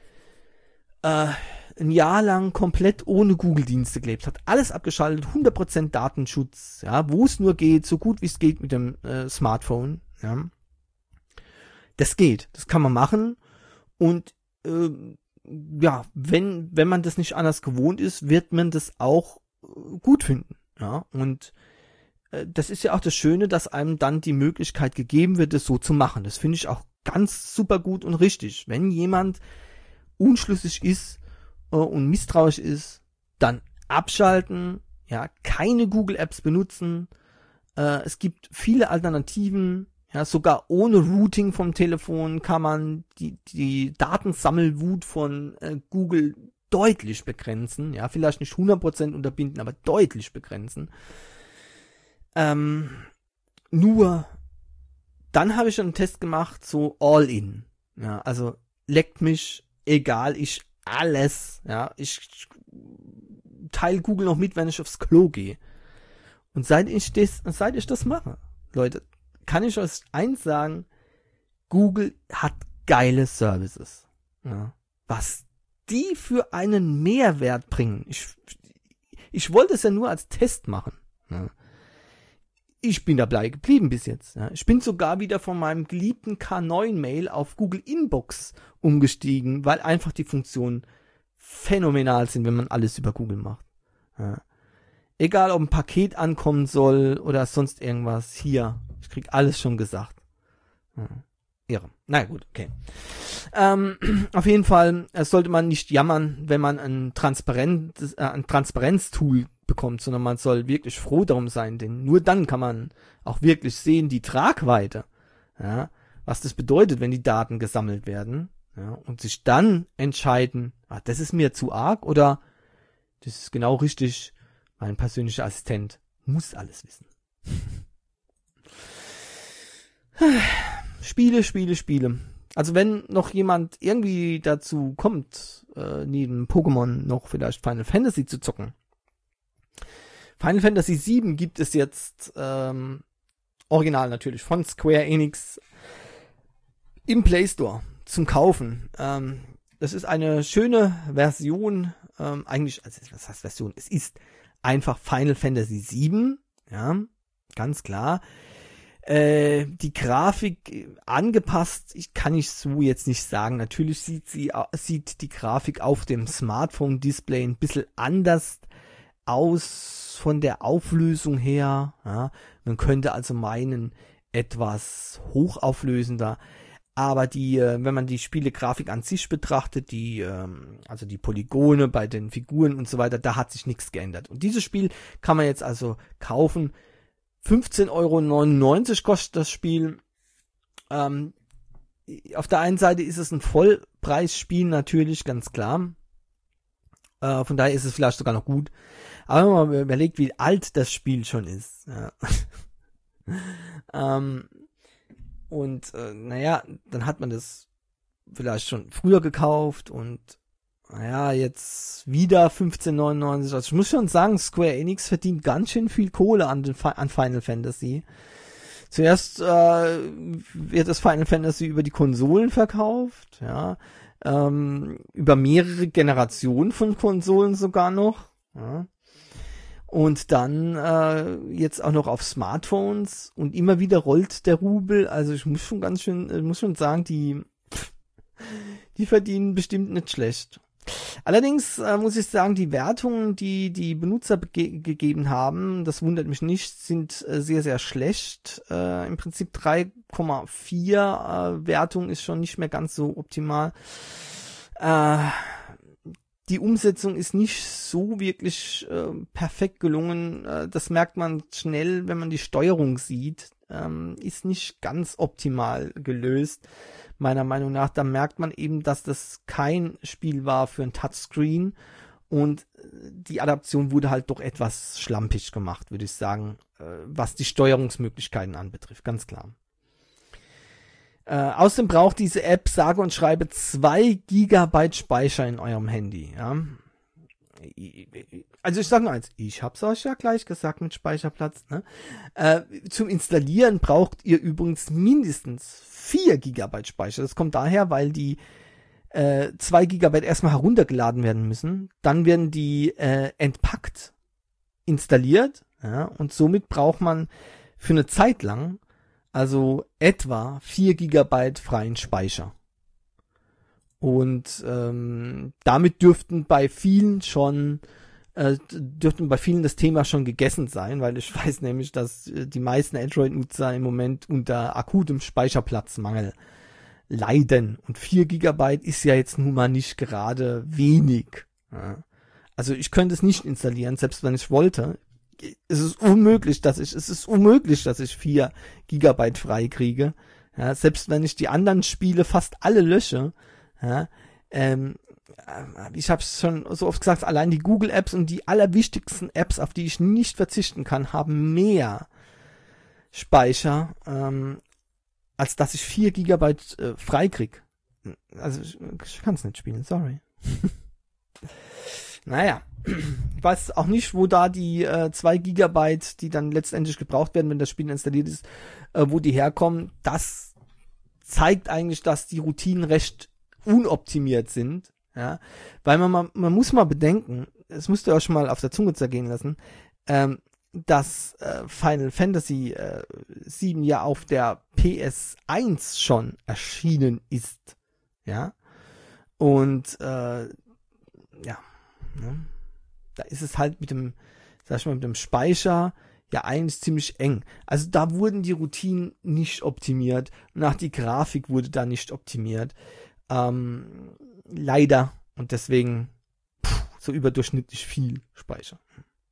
äh, ein Jahr lang komplett ohne Google-Dienste gelebt. Hat alles abgeschaltet, hundert Prozent Datenschutz. Ja, wo es nur geht, so gut wie es geht mit dem äh, Smartphone. Ja. Das geht. Das kann man machen. Und äh, ja, wenn, wenn man das nicht anders gewohnt ist, wird man das auch gut finden. Ja, und äh, das ist ja auch das Schöne, dass einem dann die Möglichkeit gegeben wird, es so zu machen. Das finde ich auch ganz super gut und richtig. Wenn jemand unschlüssig ist äh, und misstrauisch ist, dann abschalten, ja, keine Google-Apps benutzen. Äh, es gibt viele Alternativen. Ja, sogar ohne Routing vom Telefon kann man die, die Datensammelwut von äh, Google deutlich begrenzen. Ja, vielleicht nicht hundert Prozent unterbinden, aber deutlich begrenzen. Ähm, nur, dann habe ich einen Test gemacht, so all in. Ja, also leckt mich, egal, ich alles. Ja, ich, ich teile Google noch mit, wenn ich aufs Klo gehe. Und seit ich das, seit ich das mache, Leute, kann ich euch eins sagen, Google hat geile Services. Ja. Was die für einen Mehrwert bringen. Ich, ich wollte es ja nur als Test machen. Ja. Ich bin dabei geblieben bis jetzt. Ja. Ich bin sogar wieder von meinem geliebten K neun Mail auf Google Inbox umgestiegen, weil einfach die Funktionen phänomenal sind, wenn man alles über Google macht. Ja. Egal, ob ein Paket ankommen soll oder sonst irgendwas, hier, ich krieg alles schon gesagt. Ja, irre. Na gut, okay. Ähm, auf jeden Fall äh, sollte man nicht jammern, wenn man ein, Transparenz, äh, ein Transparenztool bekommt, sondern man soll wirklich froh darum sein, denn nur dann kann man auch wirklich sehen, die Tragweite, ja, was das bedeutet, wenn die Daten gesammelt werden. Ja, und sich dann entscheiden, ah, das ist mir zu arg oder das ist genau richtig, mein persönlicher Assistent muss alles wissen. Spiele, Spiele, Spiele. Also wenn noch jemand irgendwie dazu kommt, äh, neben Pokémon noch vielleicht Final Fantasy zu zocken. Final Fantasy sieben gibt es jetzt ähm, original natürlich von Square Enix im Play Store zum Kaufen. Ähm, das ist eine schöne Version, ähm, eigentlich, also was heißt Version? Es ist einfach Final Fantasy sieben, ja, ganz klar. Äh, die Grafik angepasst, ich kann ich so jetzt nicht sagen. Natürlich sieht sie sieht die Grafik auf dem Smartphone-Display ein bisschen anders aus von der Auflösung her. Ja. Man könnte also meinen, etwas hochauflösender. Aber die, wenn man die Spielegrafik an sich betrachtet, die, also die Polygone bei den Figuren und so weiter, da hat sich nichts geändert. Und dieses Spiel kann man jetzt also kaufen. fünfzehn Euro neunundneunzig kostet das Spiel. Ähm, auf der einen Seite ist es ein Vollpreisspiel natürlich, ganz klar. Äh, von daher ist es vielleicht sogar noch gut. Aber wenn man überlegt, wie alt das Spiel schon ist. Ja. ähm, und äh, naja, dann hat man das vielleicht schon früher gekauft und naja, jetzt wieder fünfzehn neunundneunzig. Also ich muss schon sagen, Square Enix verdient ganz schön viel Kohle an, den, an Final Fantasy. Zuerst äh, wird das Final Fantasy über die Konsolen verkauft, ja, ähm, über mehrere Generationen von Konsolen sogar noch, ja. Und dann äh, jetzt auch noch auf Smartphones und immer wieder rollt der Rubel. Also ich muss schon ganz schön, ich muss schon sagen, die, die verdienen bestimmt nicht schlecht. Allerdings äh, muss ich sagen, die Wertungen, die die Benutzer ge- gegeben haben, das wundert mich nicht, sind äh, sehr, sehr schlecht. Äh, im Prinzip drei Komma vier äh, Wertung ist schon nicht mehr ganz so optimal. Äh, die Umsetzung ist nicht so wirklich äh, perfekt gelungen. Äh, das merkt man schnell, wenn man die Steuerung sieht. Ähm, ist nicht ganz optimal gelöst. Meiner Meinung nach, da merkt man eben, dass das kein Spiel war für ein Touchscreen und die Adaption wurde halt doch etwas schlampig gemacht, würde ich sagen, was die Steuerungsmöglichkeiten anbetrifft, ganz klar. Äh, außerdem braucht diese App sage und schreibe zwei Gigabyte Speicher in eurem Handy, ja. Also ich sage nur eins, ich hab's euch ja gleich gesagt mit Speicherplatz, ne? Äh, zum Installieren braucht ihr übrigens mindestens vier Gigabyte Speicher. Das kommt daher, weil die äh, zwei Gigabyte erstmal heruntergeladen werden müssen. Dann werden die äh, entpackt installiert, ja, und somit braucht man für eine Zeit lang also etwa vier Gigabyte freien Speicher. Und ähm, damit dürften bei vielen schon äh, dürften bei vielen das Thema schon gegessen sein, weil ich weiß nämlich, dass äh, die meisten Android-Nutzer im Moment unter akutem Speicherplatzmangel leiden. Und vier Gigabyte ist ja jetzt nun mal nicht gerade wenig. Ja. Also ich könnte es nicht installieren, selbst wenn ich wollte. Es ist unmöglich, dass ich, es ist unmöglich, dass ich vier Gigabyte frei kriege. Ja, selbst wenn ich die anderen Spiele fast alle lösche. Ja, ähm, ich habe es schon so oft gesagt, allein die Google Apps und die allerwichtigsten Apps, auf die ich nicht verzichten kann, haben mehr Speicher, ähm, als dass ich vier Gigabyte äh, frei krieg. Also ich, ich kann es nicht spielen, sorry. Naja, ich weiß auch nicht, wo da die äh, zwei Gigabyte, die dann letztendlich gebraucht werden, wenn das Spiel installiert ist, äh, wo die herkommen. Das zeigt eigentlich, dass die Routinen recht unoptimiert sind. Ja, weil man mal, man muss mal bedenken, es müsst ihr euch mal auf der Zunge zergehen lassen, ähm, dass äh, Final Fantasy äh, sieben ja auf der P S eins schon erschienen ist. Ja, und äh, ja, ne? Da ist es halt mit dem, sag ich mal, mit dem Speicher ja eigentlich ziemlich eng. Also da wurden die Routinen nicht optimiert, nach die Grafik wurde da nicht optimiert. Ähm, leider. Und deswegen pff, so überdurchschnittlich viel Speicher.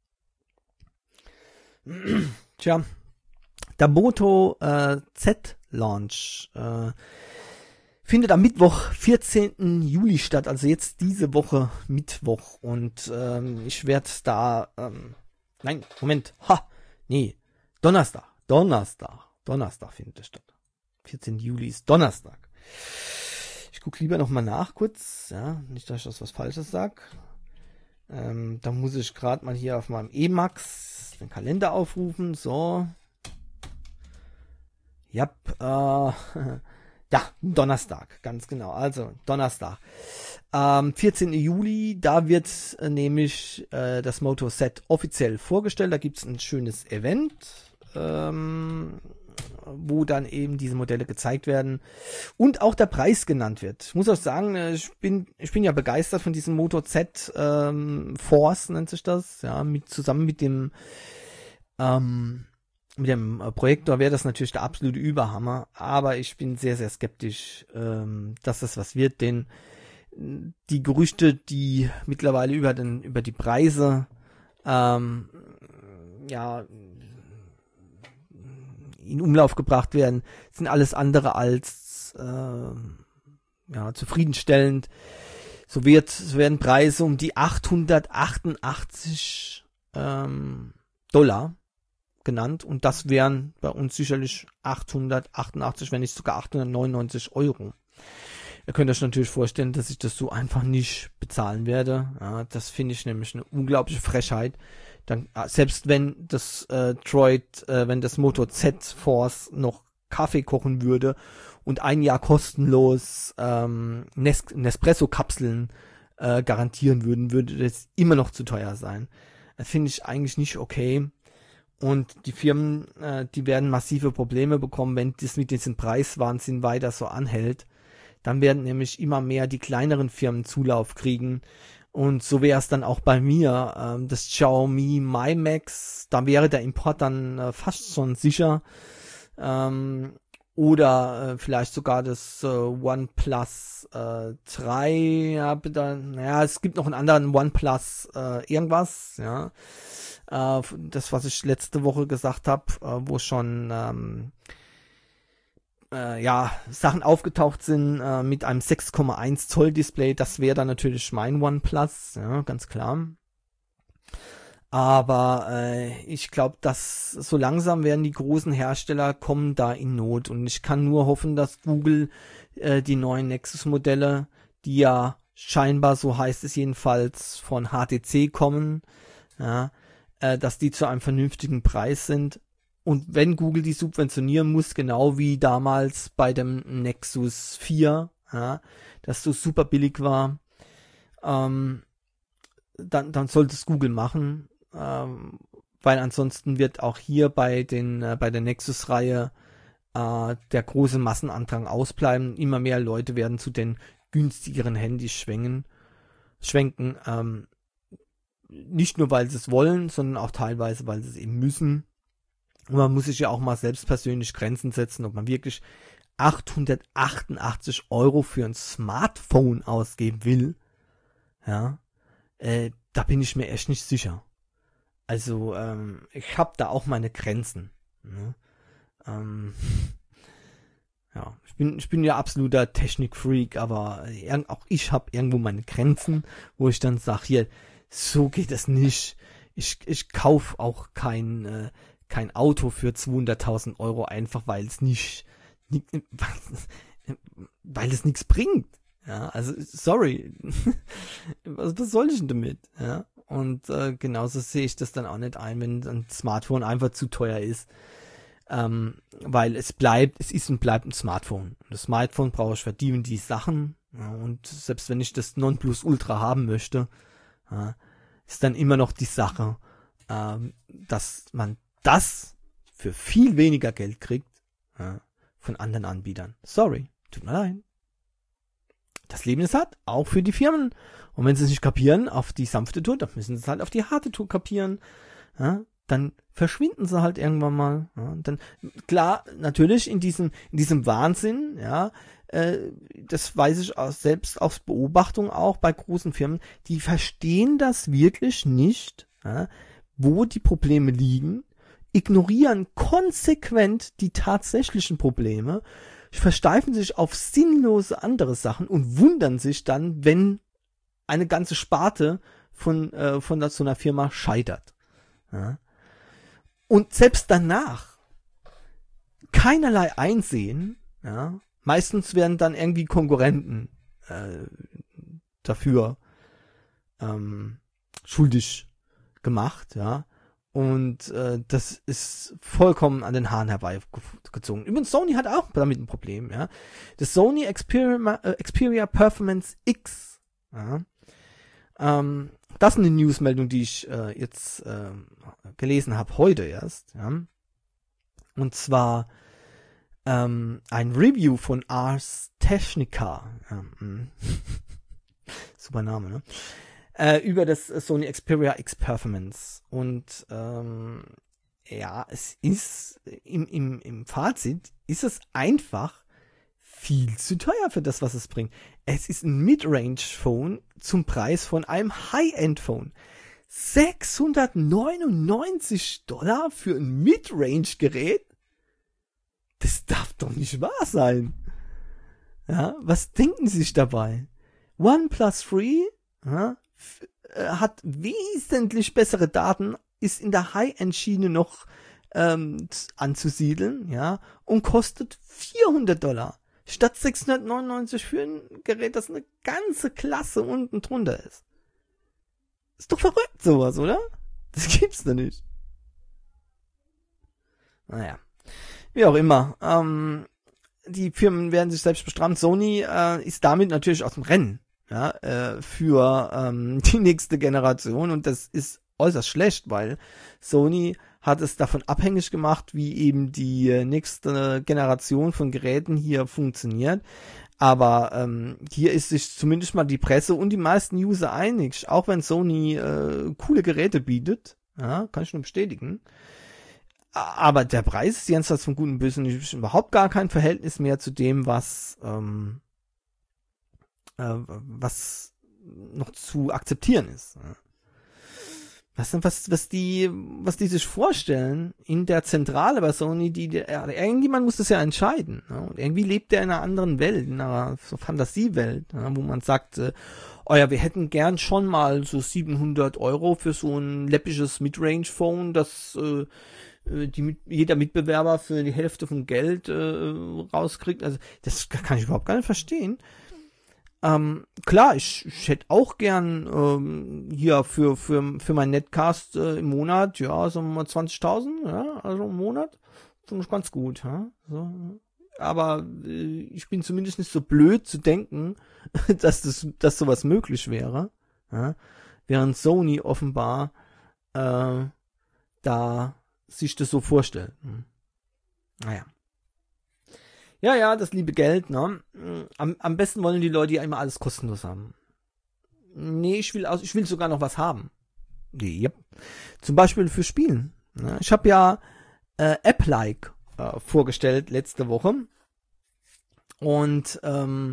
Tja, der Moto äh, Z Launch äh, findet am Mittwoch, vierzehnten Juli statt, also jetzt diese Woche Mittwoch. Und ähm, ich werde da, ähm, nein, Moment, ha, nee, Donnerstag, Donnerstag, Donnerstag findet es statt. vierzehnten Juli ist Donnerstag. Ich gucke lieber nochmal nach kurz, ja, nicht, dass ich das was Falsches sage. Ähm, da muss ich gerade mal hier auf meinem Emacs den Kalender aufrufen, so. Ja, äh, ja, Donnerstag, ganz genau. Also, Donnerstag. Ähm, vierzehnten Juli, da wird äh, nämlich äh, das Moto Z offiziell vorgestellt. Da gibt's ein schönes Event, ähm, wo dann eben diese Modelle gezeigt werden und auch der Preis genannt wird. Ich muss auch sagen, ich bin ich bin ja begeistert von diesem Moto Z ähm, Force, nennt sich das, ja, mit zusammen mit dem ähm, mit dem Projektor wäre das natürlich der absolute Überhammer, aber ich bin sehr, sehr skeptisch, ähm, dass das was wird, denn die Gerüchte, die mittlerweile über den über die Preise ähm, ja in Umlauf gebracht werden, sind alles andere als äh, ja, zufriedenstellend. So wird so werden Preise um die achthundertachtundachtzig ähm, Dollar genannt und das wären bei uns sicherlich achthundertachtundachtzig, wenn nicht sogar achthundertneunundneunzig Euro. Ihr könnt euch natürlich vorstellen, dass ich das so einfach nicht bezahlen werde. Ja, das finde ich nämlich eine unglaubliche Frechheit. Dann, selbst wenn das äh, Droid, äh, wenn das Moto Z Force noch Kaffee kochen würde und ein Jahr kostenlos ähm, Nes Nespresso-Kapseln äh, garantieren würden, würde das immer noch zu teuer sein. Das finde ich eigentlich nicht okay. Und die Firmen, äh, die werden massive Probleme bekommen, wenn das mit diesem Preiswahnsinn weiter so anhält. Dann werden nämlich immer mehr die kleineren Firmen Zulauf kriegen. Und so wäre es dann auch bei mir. Ähm, das Xiaomi Mi Max, da wäre der Import dann äh, fast schon sicher. Ähm, oder äh, vielleicht sogar das äh, OnePlus äh, drei. Ja, bitte, naja, es gibt noch einen anderen OnePlus äh, irgendwas, ja. Äh, das, was ich letzte Woche gesagt habe, äh, wo schon ähm, äh, ja Sachen aufgetaucht sind äh, mit einem sechs Komma eins Zoll Display, das wäre dann natürlich mein OnePlus, ja, ganz klar. Aber äh, ich glaube, dass so langsam werden die großen Hersteller kommen da in Not und ich kann nur hoffen, dass Google äh, die neuen Nexus-Modelle, die ja scheinbar, so heißt es jedenfalls, von H T C kommen, ja, äh, dass die zu einem vernünftigen Preis sind. Und wenn Google die subventionieren muss, genau wie damals bei dem Nexus vier, ja, das so super billig war, ähm, dann, dann sollte es Google machen, ähm, weil ansonsten wird auch hier bei den äh, bei der Nexus-Reihe äh, der große Massenandrang ausbleiben. Immer mehr Leute werden zu den günstigeren Handys schwenken, schwenken, ähm, nicht nur, weil sie es wollen, sondern auch teilweise, weil sie es eben müssen. Und man muss sich ja auch mal selbst persönlich Grenzen setzen, ob man wirklich achthundertachtundachtzig Euro für ein Smartphone ausgeben will. Ja, äh, da bin ich mir echt nicht sicher. Also, ähm, ich habe da auch meine Grenzen. Ne? Ähm, ja, ich bin, ich bin ja absoluter Technikfreak, aber auch ich habe irgendwo meine Grenzen, wo ich dann sage, hier, so geht es nicht. Ich, ich kaufe auch kein, äh, kein Auto für zweihunderttausend Euro einfach, weil es nicht, nicht weil es nichts bringt. Ja, also, sorry. was, was soll ich denn damit? Ja, und äh, genauso sehe ich das dann auch nicht ein, wenn ein Smartphone einfach zu teuer ist. Ähm, weil es bleibt, es ist und bleibt ein Smartphone. Und das Smartphone brauche ich für die und die Sachen. Ja, und selbst wenn ich das Nonplusultra haben möchte, ja, ist dann immer noch die Sache, ähm, dass man das für viel weniger Geld kriegt, ja, von anderen Anbietern. Sorry, tut mir leid. Das Leben ist hart, auch für die Firmen. Und wenn sie es nicht kapieren auf die sanfte Tour, dann müssen sie es halt auf die harte Tour kapieren. Ja, dann verschwinden sie halt irgendwann mal. Ja, und dann, klar, natürlich in diesem, in diesem Wahnsinn, ja, äh, das weiß ich aus, selbst aus Beobachtung auch bei großen Firmen, die verstehen das wirklich nicht, ja, wo die Probleme liegen, ignorieren konsequent die tatsächlichen Probleme, versteifen sich auf sinnlose andere Sachen und wundern sich dann, wenn eine ganze Sparte von, äh, von so einer Firma scheitert. Ja. Und selbst danach keinerlei Einsehen, ja, meistens werden dann irgendwie Konkurrenten äh, dafür ähm, schuldig gemacht, ja. Und äh, das ist vollkommen an den Haaren herbeigezogen. Übrigens, Sony hat auch damit ein Problem, ja. Das Sony Xperia, äh, Xperia Performance X, ja. Ähm, das ist eine Newsmeldung, die ich äh, jetzt äh, gelesen habe, heute erst, ja. Und zwar ähm, ein Review von Ars Technica. Ja, super Name, ne? Äh, über das Sony Xperia X Performance. Und ähm, ja, es ist im, im, im Fazit ist es einfach viel zu teuer für das, was es bringt. Es ist ein Mid-Range-Phone zum Preis von einem High-End-Phone. sechshundertneunundneunzig Dollar für ein Mid-Range-Gerät? Das darf doch nicht wahr sein. Ja, was denken Sie sich dabei? OnePlus Three, ja, f- äh, hat wesentlich bessere Daten, ist in der High-End-Schiene noch ähm, anzusiedeln, ja, und kostet vierhundert Dollar. Statt sechshundertneunundneunzig für ein Gerät, das eine ganze Klasse unten drunter ist. Ist doch verrückt sowas, oder? Das gibt's doch nicht. Naja. Wie auch immer. Ähm, die Firmen werden sich selbst bestrafen. Sony äh, ist damit natürlich aus dem Rennen, ja, äh, für ähm, die nächste Generation. Und das ist äußerst schlecht, weil Sony hat es davon abhängig gemacht, wie eben die äh, nächste Generation von Geräten hier funktioniert. Aber ähm, hier ist sich zumindest mal die Presse und die meisten User einig, auch wenn Sony äh, coole Geräte bietet, ja, kann ich nur bestätigen. Aber der Preis ist jenseits von Gut und Böse nicht, überhaupt gar kein Verhältnis mehr zu dem, was ähm, äh, was noch zu akzeptieren ist. Ja. Was, was, was die, was die sich vorstellen in der Zentrale bei Sony, die, die irgendjemand muss das ja entscheiden. Ne? Und irgendwie lebt der in einer anderen Welt, in einer so Fantasiewelt, ne? Wo man sagt, äh, oh ja, wir hätten gern schon mal so siebenhundert Euro für so ein läppisches Midrange-Phone, das äh, die jeder Mitbewerber für die Hälfte vom Geld äh, rauskriegt. Also das kann ich überhaupt gar nicht verstehen. Ähm, klar, ich, ich hätte auch gern ähm, hier für für für mein Netcast äh, im Monat, ja, sagen wir mal zwanzigtausend, ja, also im Monat, finde ich ganz gut, ja. So. Aber äh, ich bin zumindest nicht so blöd zu denken, dass das dass sowas möglich wäre, ja? Während Sony offenbar äh, da sich das so vorstellt. Hm. Naja. Ja, ja, das liebe Geld, ne? Am, am besten wollen die Leute ja immer alles kostenlos haben. Nee, ich will aus, ich will sogar noch was haben. Yep. Zum Beispiel für Spielen. Ne? Ich habe ja äh, App-like äh, vorgestellt letzte Woche. Und ähm,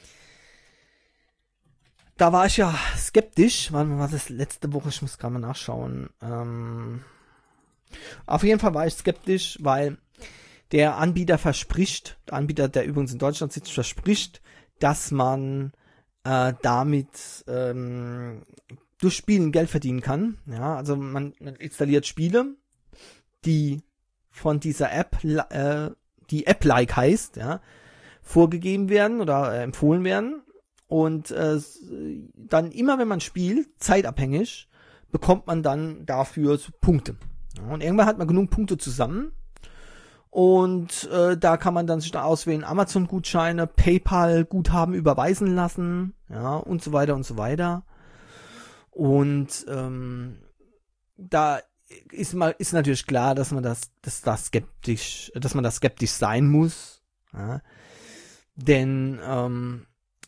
da war ich ja skeptisch. Wann war das letzte Woche? Ich muss gerade mal nachschauen. Ähm, auf jeden Fall war ich skeptisch, weil der Anbieter verspricht, der Anbieter, der übrigens in Deutschland sitzt, verspricht, dass man äh, damit ähm, durch Spielen Geld verdienen kann. Ja, also man, man installiert Spiele, die von dieser App, äh, die App-like heißt, ja, vorgegeben werden oder äh, empfohlen werden. Und äh, dann immer, wenn man spielt, zeitabhängig, bekommt man dann dafür so Punkte. Ja, und irgendwann hat man genug Punkte zusammen. Und äh, da kann man dann sich da auswählen, Amazon-Gutscheine, PayPal-Guthaben überweisen lassen, ja, und so weiter und so weiter. Und ähm, da ist mal ist natürlich klar, dass man das, dass das skeptisch, dass man da skeptisch sein muss, ja. Denn ähm,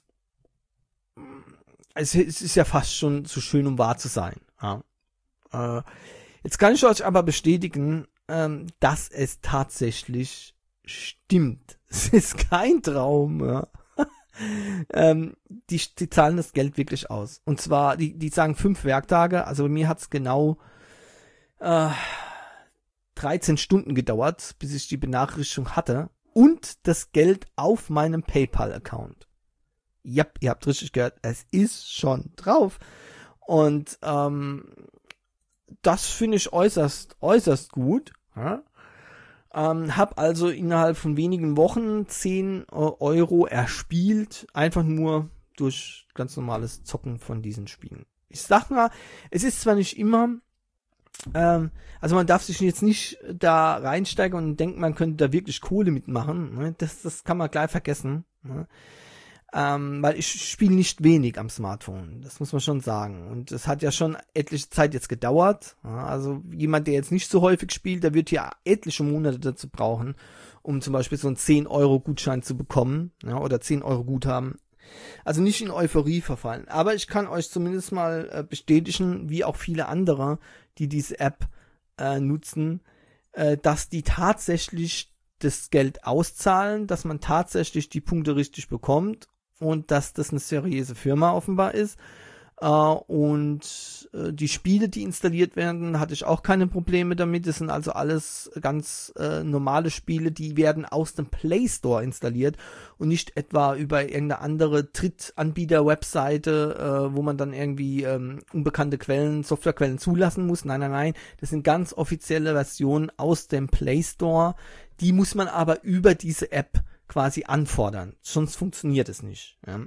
es, es ist ja fast schon zu schön, um wahr zu sein. Ja. Äh, jetzt kann ich euch aber bestätigen, Ähm, dass es tatsächlich stimmt. Es ist kein Traum. Ja. ähm, die, die zahlen das Geld wirklich aus. Und zwar, die, die sagen fünf Werktage. Also bei mir hat es genau äh, dreizehn Stunden gedauert, bis ich die Benachrichtigung hatte. und das Geld auf meinem PayPal-Account. Ja, ihr habt richtig gehört, es ist schon drauf. Und ähm, das finde ich äußerst, äußerst gut. Ja? Ähm, hab also innerhalb von wenigen Wochen zehn Euro erspielt, einfach nur durch ganz normales Zocken von diesen Spielen. Ich sag mal, es ist zwar nicht immer, ähm, also man darf sich jetzt nicht da reinsteigen und denken, man könnte da wirklich Kohle mitmachen. Ne? Das, das kann man gleich vergessen. Ne? Ähm, weil ich spiele nicht wenig am Smartphone, das muss man schon sagen. Und es hat ja schon etliche Zeit jetzt gedauert. Ja, also jemand, der jetzt nicht so häufig spielt, der wird ja etliche Monate dazu brauchen, um zum Beispiel so einen zehn Euro Gutschein zu bekommen, ja, oder zehn Euro Guthaben. Also nicht in Euphorie verfallen. Aber ich kann euch zumindest mal äh, bestätigen, wie auch viele andere, die diese App äh, nutzen, äh, dass die tatsächlich das Geld auszahlen, dass man tatsächlich die Punkte richtig bekommt und dass das eine seriöse Firma offenbar ist. Uh, und uh, die Spiele, die installiert werden, hatte ich auch keine Probleme damit. Das sind also alles ganz uh, normale Spiele, die werden aus dem Play Store installiert und nicht etwa über irgendeine andere Drittanbieter-Webseite, uh, wo man dann irgendwie um, unbekannte Quellen, Softwarequellen zulassen muss. Nein, nein, nein, das sind ganz offizielle Versionen aus dem Play Store. Die muss man aber über diese App quasi anfordern, sonst funktioniert es nicht. Ja.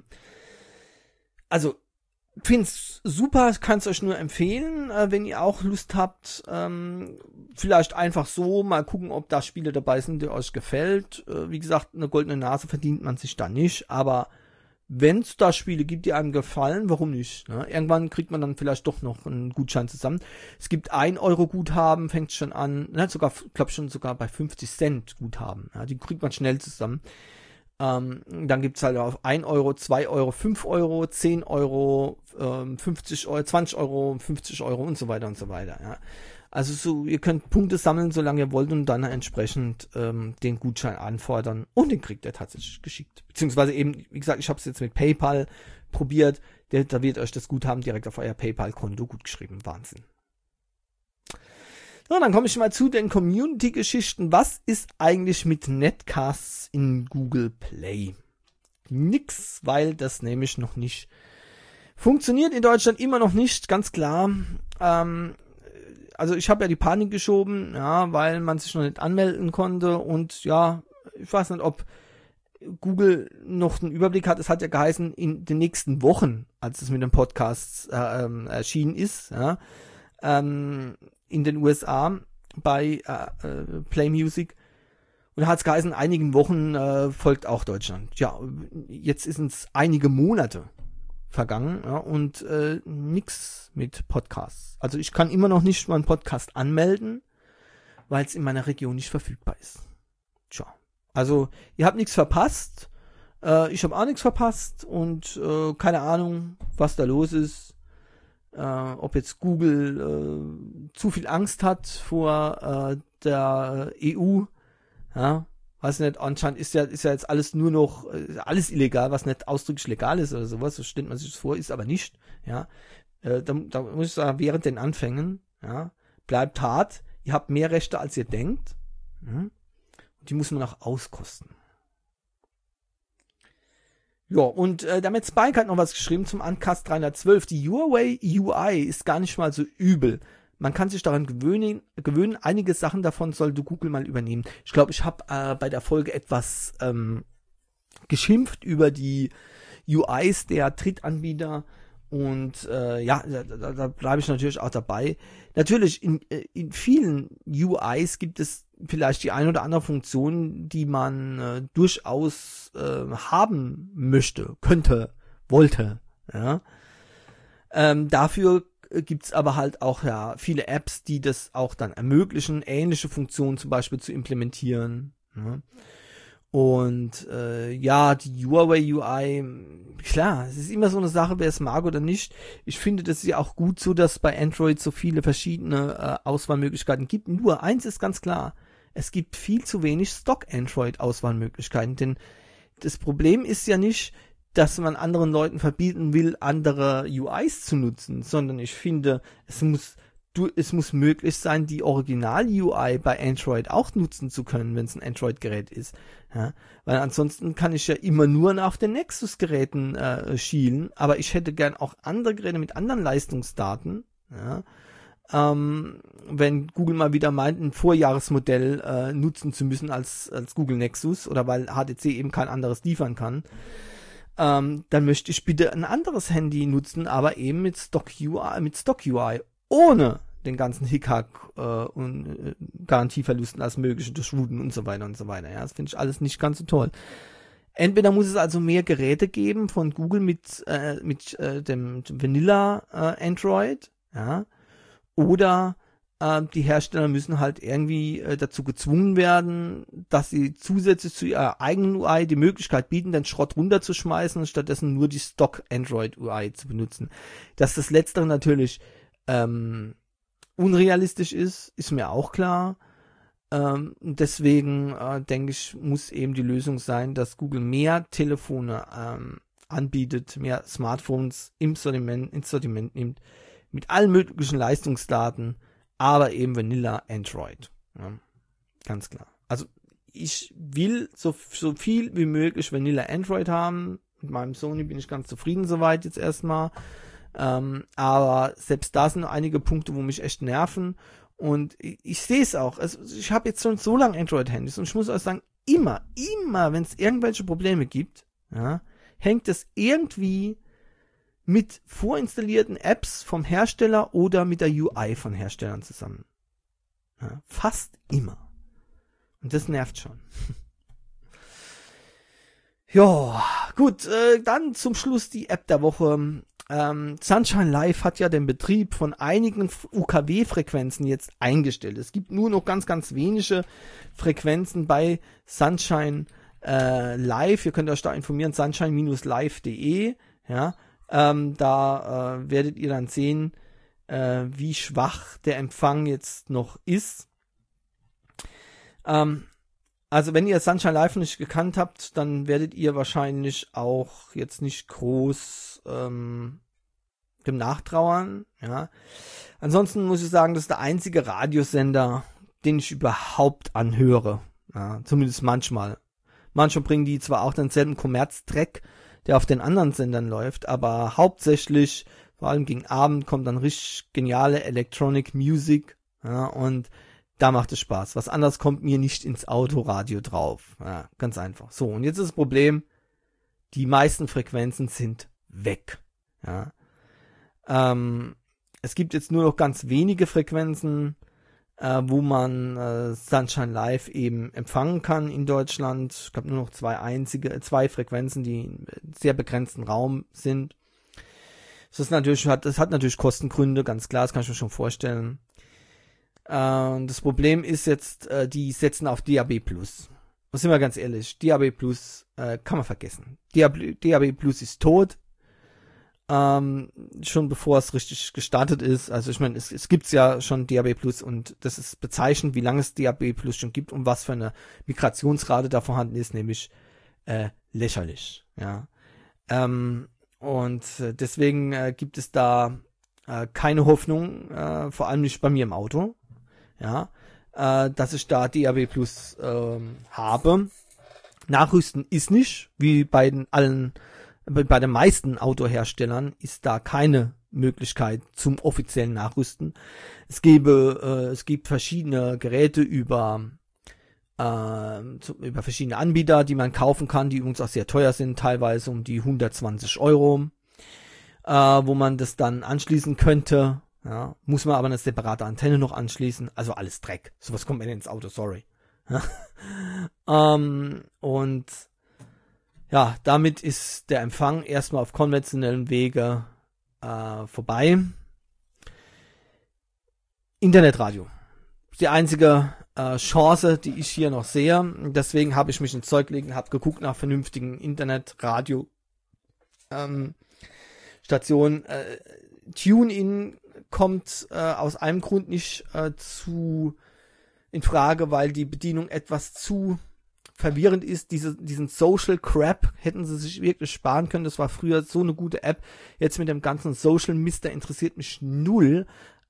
Also find's super, kann's euch nur empfehlen, äh, wenn ihr auch Lust habt, ähm, vielleicht einfach so mal gucken, ob da Spiele dabei sind, die euch gefällt. Äh, wie gesagt, eine goldene Nase verdient man sich da nicht, aber wenn es da Spiele gibt, die einem gefallen, warum nicht? Ne? Irgendwann kriegt man dann vielleicht doch noch einen Gutschein zusammen. Es gibt ein Euro Guthaben, fängt schon an, ne, sogar, glaube schon sogar bei fünfzig Cent Guthaben. Ja, die kriegt man schnell zusammen. Ähm, dann gibt's halt auf ein Euro, zwei Euro, fünf Euro, zehn Euro, ähm, fünfzig Euro, zwanzig Euro, fünfzig Euro und so weiter und so weiter. Ja. Also so, ihr könnt Punkte sammeln, solange ihr wollt und dann entsprechend ähm, den Gutschein anfordern und den kriegt ihr tatsächlich geschickt. Beziehungsweise eben, wie gesagt, ich habe es jetzt mit PayPal probiert, der, da wird euch das Guthaben direkt auf euer PayPal-Konto gut geschrieben. Wahnsinn. So, dann komme ich mal zu den Community-Geschichten. Was ist eigentlich mit Netcasts in Google Play? Nix, weil das nämlich noch nicht funktioniert in Deutschland, immer noch nicht, ganz klar. Ähm, also ich habe ja die Panik geschoben, ja, weil man sich noch nicht anmelden konnte und ja, ich weiß nicht, ob Google noch einen Überblick hat. Es hat ja geheißen, in den nächsten Wochen, als es mit dem Podcast äh, ähm, erschienen ist, ja, ähm, in den U S A bei äh, äh, Play Music. Und da hat es geheißen, in einigen Wochen äh, folgt auch Deutschland. Ja, jetzt sind es einige Monate vergangen, ja, und äh, nix mit Podcasts. Also ich kann immer noch nicht meinen Podcast anmelden, weil es in meiner Region nicht verfügbar ist. Tja, also ihr habt nichts verpasst, äh, ich habe auch nichts verpasst und äh, keine Ahnung, was da los ist. Äh, ob jetzt Google äh, zu viel Angst hat vor äh, der E U, ja, weiß nicht, anscheinend ist ja, ist ja jetzt alles nur noch, äh, alles illegal, was nicht ausdrücklich legal ist oder sowas, so stellt man sich das vor, ist aber nicht, ja, äh, da, da muss ich sagen, während den Anfängen, ja, bleibt hart, ihr habt mehr Rechte, als ihr denkt, ja, und die muss man auch auskosten. Ja, und äh, damit Spike hat noch was geschrieben zum Uncast dreihundertzwölf. Die Huawei U I ist gar nicht mal so übel. Man kann sich daran gewöhnen, gewöhnen. Einige Sachen davon sollte Google mal übernehmen. Ich glaube, ich habe äh, bei der Folge etwas ähm, geschimpft über die U Is der Drittanbieter. Und äh, ja, da, da, da bleibe ich natürlich auch dabei. Natürlich, in, in vielen U Is gibt es vielleicht die ein oder andere Funktion, die man äh, durchaus äh, haben möchte, könnte, wollte. Ja. Ähm, dafür gibt's aber halt auch ja viele Apps, die das auch dann ermöglichen, ähnliche Funktionen zum Beispiel zu implementieren. Ja. Und äh, ja, die Huawei U I, klar, es ist immer so eine Sache, wer es mag oder nicht. Ich finde, das ist ja auch gut so, dass es bei Android so viele verschiedene äh, Auswahlmöglichkeiten gibt. Nur eins ist ganz klar, es gibt viel zu wenig Stock-Android-Auswahlmöglichkeiten. Denn das Problem ist ja nicht, dass man anderen Leuten verbieten will, andere U Is zu nutzen, sondern ich finde, es muss du, es muss möglich sein, die Original-U I bei Android auch nutzen zu können, wenn es ein Android-Gerät ist. Ja, weil ansonsten kann ich ja immer nur nach den Nexus-Geräten äh, schielen, aber ich hätte gern auch andere Geräte mit anderen Leistungsdaten. Ja, ähm, wenn Google mal wieder meint, ein Vorjahresmodell äh, nutzen zu müssen als, als Google Nexus oder weil H T C eben kein anderes liefern kann, ähm, dann möchte ich bitte ein anderes Handy nutzen, aber eben mit Stock-U I, mit Stock-U I, ohne den ganzen Hickhack äh, und äh, Garantieverlusten als mögliche durchwuten und so weiter und so weiter. Ja, das finde ich alles nicht ganz so toll. Entweder muss es also mehr Geräte geben von Google mit äh, mit äh, dem, dem Vanilla äh, Android, ja, oder äh, die Hersteller müssen halt irgendwie äh, dazu gezwungen werden, dass sie zusätzlich zu ihrer eigenen U I die Möglichkeit bieten, den Schrott runterzuschmeißen und stattdessen nur die Stock Android U I zu benutzen. Dass das Letztere natürlich ähm, unrealistisch ist, ist mir auch klar. Ähm, deswegen äh, denke ich, muss eben die Lösung sein, dass Google mehr Telefone ähm, anbietet, mehr Smartphones im Sortiment, ins Sortiment nimmt, mit allen möglichen Leistungsdaten, aber eben Vanilla Android. Ja, ganz klar. Also ich will so, so viel wie möglich Vanilla Android haben. Mit meinem Sony bin ich ganz zufrieden soweit jetzt erstmal. Ähm, aber selbst da sind einige Punkte, wo mich echt nerven. Und ich, ich sehe es auch. Also ich habe jetzt schon so lange Android-Handys und ich muss euch sagen, immer, immer, wenn es irgendwelche Probleme gibt, ja, hängt es irgendwie mit vorinstallierten Apps vom Hersteller oder mit der U I von Herstellern zusammen. Ja, fast immer. Und das nervt schon. Ja, gut, äh, dann zum Schluss die App der Woche. Ähm, Sunshine Live hat ja den Betrieb von einigen U K W-Frequenzen jetzt eingestellt. Es gibt nur noch ganz, ganz wenige Frequenzen bei Sunshine äh, Live. Ihr könnt euch da informieren, sunshine Bindestrich live Punkt de. Ja, ähm, da äh, werdet ihr dann sehen, äh, wie schwach der Empfang jetzt noch ist. Ähm, also wenn ihr Sunshine Live nicht gekannt habt, dann werdet ihr wahrscheinlich auch jetzt nicht groß ähm, dem nachtrauern. Ja. Ansonsten muss ich sagen, das ist der einzige Radiosender, den ich überhaupt anhöre. Ja, zumindest manchmal. Manchmal bringen die zwar auch denselben Kommerzdreck, der auf den anderen Sendern läuft, aber hauptsächlich, vor allem gegen Abend, kommt dann richtig geniale Electronic Music, ja, und da macht es Spaß. Was anderes kommt mir nicht ins Autoradio drauf. Ja, ganz einfach. So, und jetzt ist das Problem, die meisten Frequenzen sind weg. Ja. Ähm, es gibt jetzt nur noch ganz wenige Frequenzen, äh, wo man äh, Sunshine Live eben empfangen kann in Deutschland. Ich glaube nur noch zwei einzige, zwei Frequenzen, die in sehr begrenzten Raum sind. Das ist natürlich, hat, das hat natürlich Kostengründe, ganz klar, das kann ich mir schon vorstellen. Äh, das Problem ist jetzt, äh, die setzen auf D A B plus. Und sind wir ganz ehrlich, D A B plus äh, kann man vergessen. D A B plus ist tot. Ähm, schon bevor es richtig gestartet ist. Also ich meine, es, es gibt's ja schon D A B plus und das ist bezeichnend, wie lange es D A B plus schon gibt und was für eine Migrationsrate da vorhanden ist, nämlich äh, lächerlich. Ja. Ähm, und äh, deswegen äh, gibt es da äh, keine Hoffnung, äh, vor allem nicht bei mir im Auto, ja, äh, dass ich da D A B plus äh, habe. Nachrüsten ist nicht, wie bei den allen bei den meisten Autoherstellern ist da keine Möglichkeit zum offiziellen Nachrüsten. Es gäbe, äh, es gibt verschiedene Geräte über, äh, zu, über verschiedene Anbieter, die man kaufen kann, die übrigens auch sehr teuer sind, teilweise um die hundertzwanzig Euro, äh, wo man das dann anschließen könnte. Ja, muss man aber eine separate Antenne noch anschließen. Also alles Dreck. Sowas kommt mir ins Auto, sorry. ähm, und ja, damit ist der Empfang erstmal auf konventionellen Wege äh, vorbei. Internetradio ist die einzige äh, Chance, die ich hier noch sehe. Deswegen habe ich mich ins Zeug gelegt, habe geguckt nach vernünftigen Internetradio ähm, Stationen. Äh, TuneIn kommt äh, aus einem Grund nicht äh, zu in Frage, weil die Bedienung etwas zu verwirrend ist. Diese, diesen Social Crap hätten sie sich wirklich sparen können. Das war früher so eine gute App. Jetzt mit dem ganzen Social Mist, der interessiert mich null.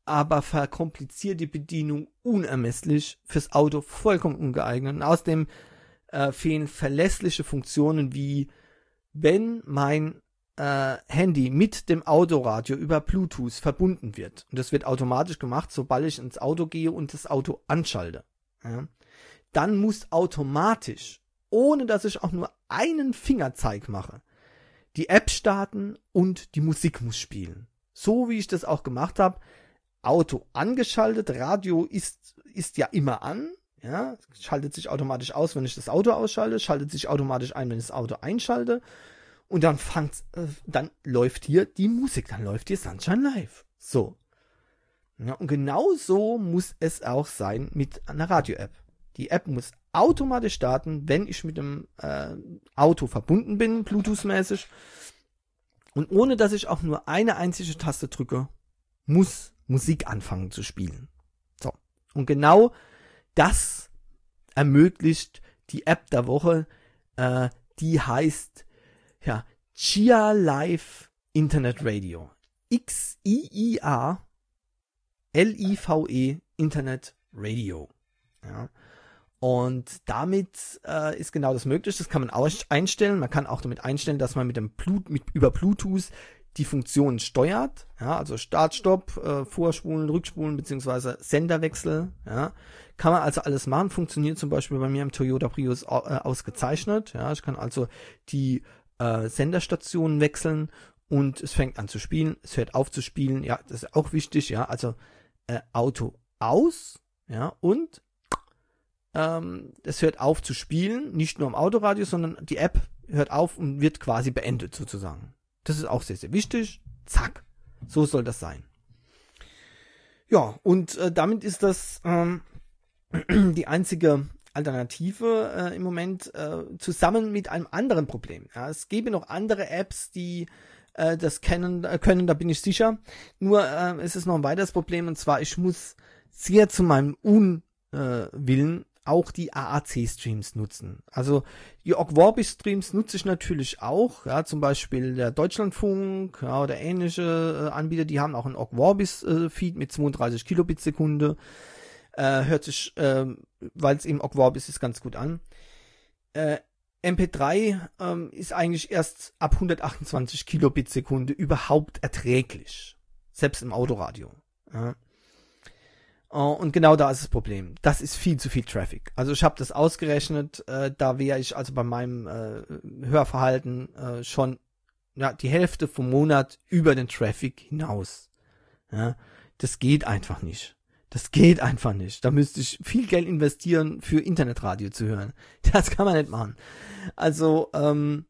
aber verkompliziert die Bedienung unermesslich, fürs Auto vollkommen ungeeignet. Und außerdem äh, fehlen verlässliche Funktionen wie, wenn mein äh, Handy mit dem Autoradio über Bluetooth verbunden wird. Und das wird automatisch gemacht, sobald ich ins Auto gehe und das Auto anschalte. Ja. Dann muss automatisch, ohne dass ich auch nur einen Fingerzeig mache, die App starten und die Musik muss spielen. So wie ich das auch gemacht habe, Auto angeschaltet, Radio ist, ist ja immer an, ja, schaltet sich automatisch aus, wenn ich das Auto ausschalte, schaltet sich automatisch ein, wenn ich das Auto einschalte und dann fängt, äh, dann läuft hier die Musik, dann läuft hier Sunshine Live. So. Ja, und genau so muss es auch sein mit einer Radio-App. Die App muss automatisch starten, wenn ich mit dem äh, Auto verbunden bin, Bluetooth-mäßig. Und ohne dass ich auch nur eine einzige Taste drücke, muss Musik anfangen zu spielen. So. Und genau das ermöglicht die App der Woche, äh, die heißt ja Chia Live Internet Radio. X I I A L I V E Internet Radio. Ja. Und damit äh, ist genau das möglich. Das kann man auch einstellen. Man kann auch damit einstellen, dass man mit dem Blut, mit, über Bluetooth die Funktionen steuert. Ja, also Start, Stopp, äh, Vorspulen, Rückspulen beziehungsweise Senderwechsel. Ja, kann man also alles machen. Funktioniert zum Beispiel bei mir im Toyota Prius äh, ausgezeichnet. Ja, ich kann also die äh, Senderstationen wechseln und es fängt an zu spielen. Es hört auf zu spielen. Ja, das ist auch wichtig. Ja, also äh, Auto aus. Ja, und Ähm, es hört auf zu spielen, nicht nur im Autoradio, sondern die App hört auf und wird quasi beendet sozusagen. Das ist auch sehr, sehr wichtig. Zack, so soll das sein. Ja, und äh, damit ist das ähm, die einzige Alternative äh, im Moment äh, zusammen mit einem anderen Problem. Ja, es gäbe noch andere Apps, die äh, das kennen, äh, können, da bin ich sicher. Nur äh, es ist noch ein weiteres Problem, und zwar ich muss sehr zu meinem Unwillen auch die A A C-Streams nutzen. Also die Ogg Vorbis-Streams nutze ich natürlich auch, ja, zum Beispiel der Deutschlandfunk, ja, oder ähnliche äh, Anbieter, die haben auch einen Ogg Vorbis-Feed mit zweiunddreißig Kilobit Sekunde. Äh, hört sich, äh, weil es eben Ogg Vorbis ist, ganz gut an. Äh, M P drei ähm, ist eigentlich erst ab hundertachtundzwanzig Kilobit Sekunde überhaupt erträglich. Selbst im Autoradio. Ja. Uh, und genau da ist das Problem. Das ist viel zu viel Traffic. Also ich habe das ausgerechnet, äh, da wäre ich also bei meinem äh, Hörverhalten äh, schon ja die Hälfte vom Monat über den Traffic hinaus. Ja, das geht einfach nicht. Das geht einfach nicht. Da müsste ich viel Geld investieren, für Internetradio zu hören. Das kann man nicht machen. Also ähm,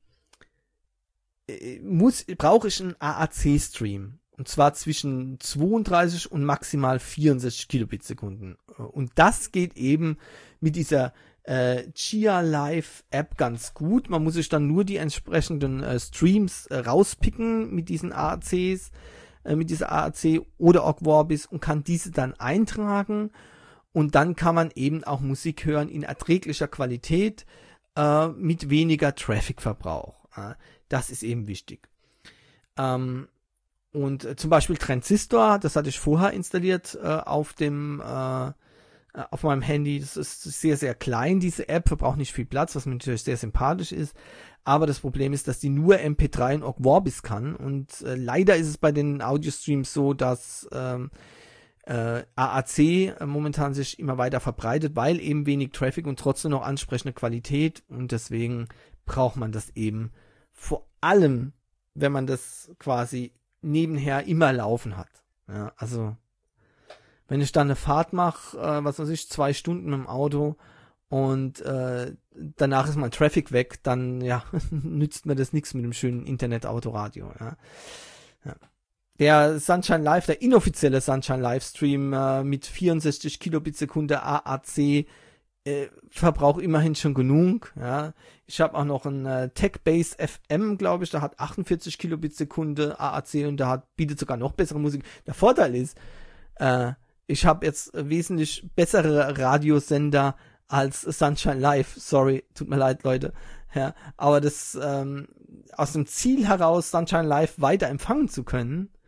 muss brauche ich einen A A C-Stream. Und zwar zwischen zweiunddreißig und maximal vierundsechzig Kilobit Sekunden. Und das geht eben mit dieser äh, Chia Live App ganz gut. Man muss sich dann nur die entsprechenden äh, Streams äh, rauspicken mit diesen A A Cs, äh, mit dieser A A C oder Ogg Vorbis und kann diese dann eintragen. Und dann kann man eben auch Musik hören in erträglicher Qualität äh, mit weniger Traffic-Verbrauch. Äh, das ist eben wichtig. Ähm, Und äh, zum Beispiel Transistor, das hatte ich vorher installiert äh, auf dem äh, auf meinem Handy. Das ist sehr, sehr klein, diese App, verbraucht nicht viel Platz, was mir natürlich sehr sympathisch ist. Aber das Problem ist, dass die nur M P drei und Ogg Vorbis kann. Und äh, leider ist es bei den Audio-Streams so, dass ähm, äh, A A C äh, momentan sich immer weiter verbreitet, weil eben wenig Traffic und trotzdem noch ansprechende Qualität. Und deswegen braucht man das eben vor allem, wenn man das quasi nebenher immer laufen hat. Ja, also wenn ich dann eine Fahrt mache, äh, was weiß ich, zwei Stunden mit dem Auto und äh, danach ist mein Traffic weg, dann ja nützt mir das nichts mit dem schönen Internet-Autoradio. Ja. Ja. Der Sunshine Live, der inoffizielle Sunshine Livestream äh, mit vierundsechzig Kilobit Sekunde A A C äh, verbraucht immerhin schon genug. Ja. Ich habe auch noch ein äh, Tech-Base F M, glaube ich, da hat achtundvierzig Kilobit Sekunde A A C und da hat, bietet sogar noch bessere Musik. Der Vorteil ist, äh, ich habe jetzt wesentlich bessere Radiosender als Sunshine Live. Sorry, tut mir leid, Leute. Ja, aber das ähm, aus dem Ziel heraus, Sunshine Live weiter empfangen zu können,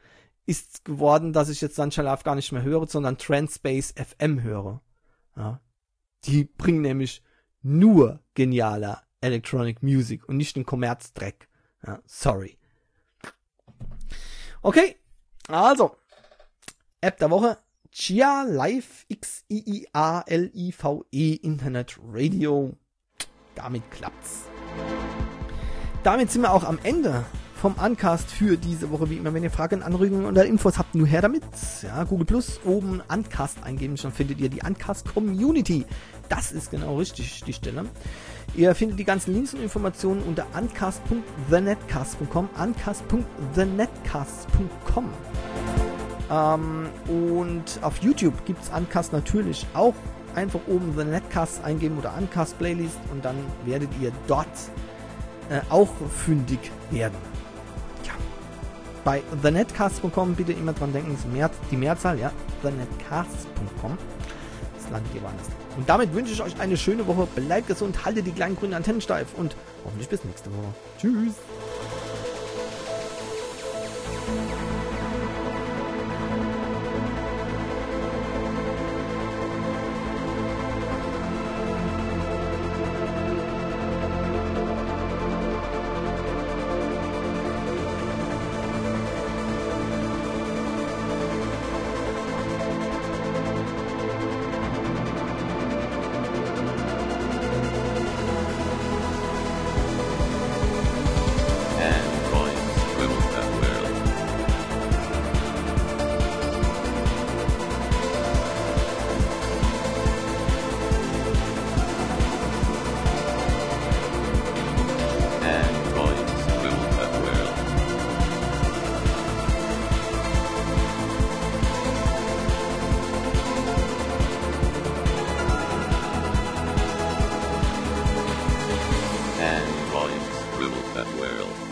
ist geworden, dass ich jetzt Sunshine Love gar nicht mehr höre, sondern Transpace F M höre. Ja. Die bringen nämlich nur genialer Electronic Music und nicht den Kommerzdreck. Ja, sorry. Okay, also, App der Woche, Chia Live, X I I A L I V E, Internet Radio. Damit klappt's. Damit sind wir auch am Ende vom Uncast für diese Woche. Wie immer, wenn ihr Fragen, Anregungen oder Infos habt, nur her damit. Ja, Google Plus, oben Uncast eingeben, dann findet ihr die Uncast Community. Das ist genau richtig die Stelle. Ihr findet die ganzen Links und Informationen unter uncast punkt the netcast punkt com, uncast punkt the netcast punkt com. Ähm, und auf YouTube gibt es Uncast natürlich auch. Einfach oben The Netcast eingeben oder Uncast Playlist und dann werdet ihr dort äh, auch fündig werden. Ja. Bei the netcast punkt com bitte immer dran denken, die Mehrzahl, ja, the netcast punkt com. Das landet ihr woanders. Und damit wünsche ich euch eine schöne Woche. Bleibt gesund, haltet die kleinen grünen Antennen steif und hoffentlich bis nächste Woche. Tschüss. Androids rule that world.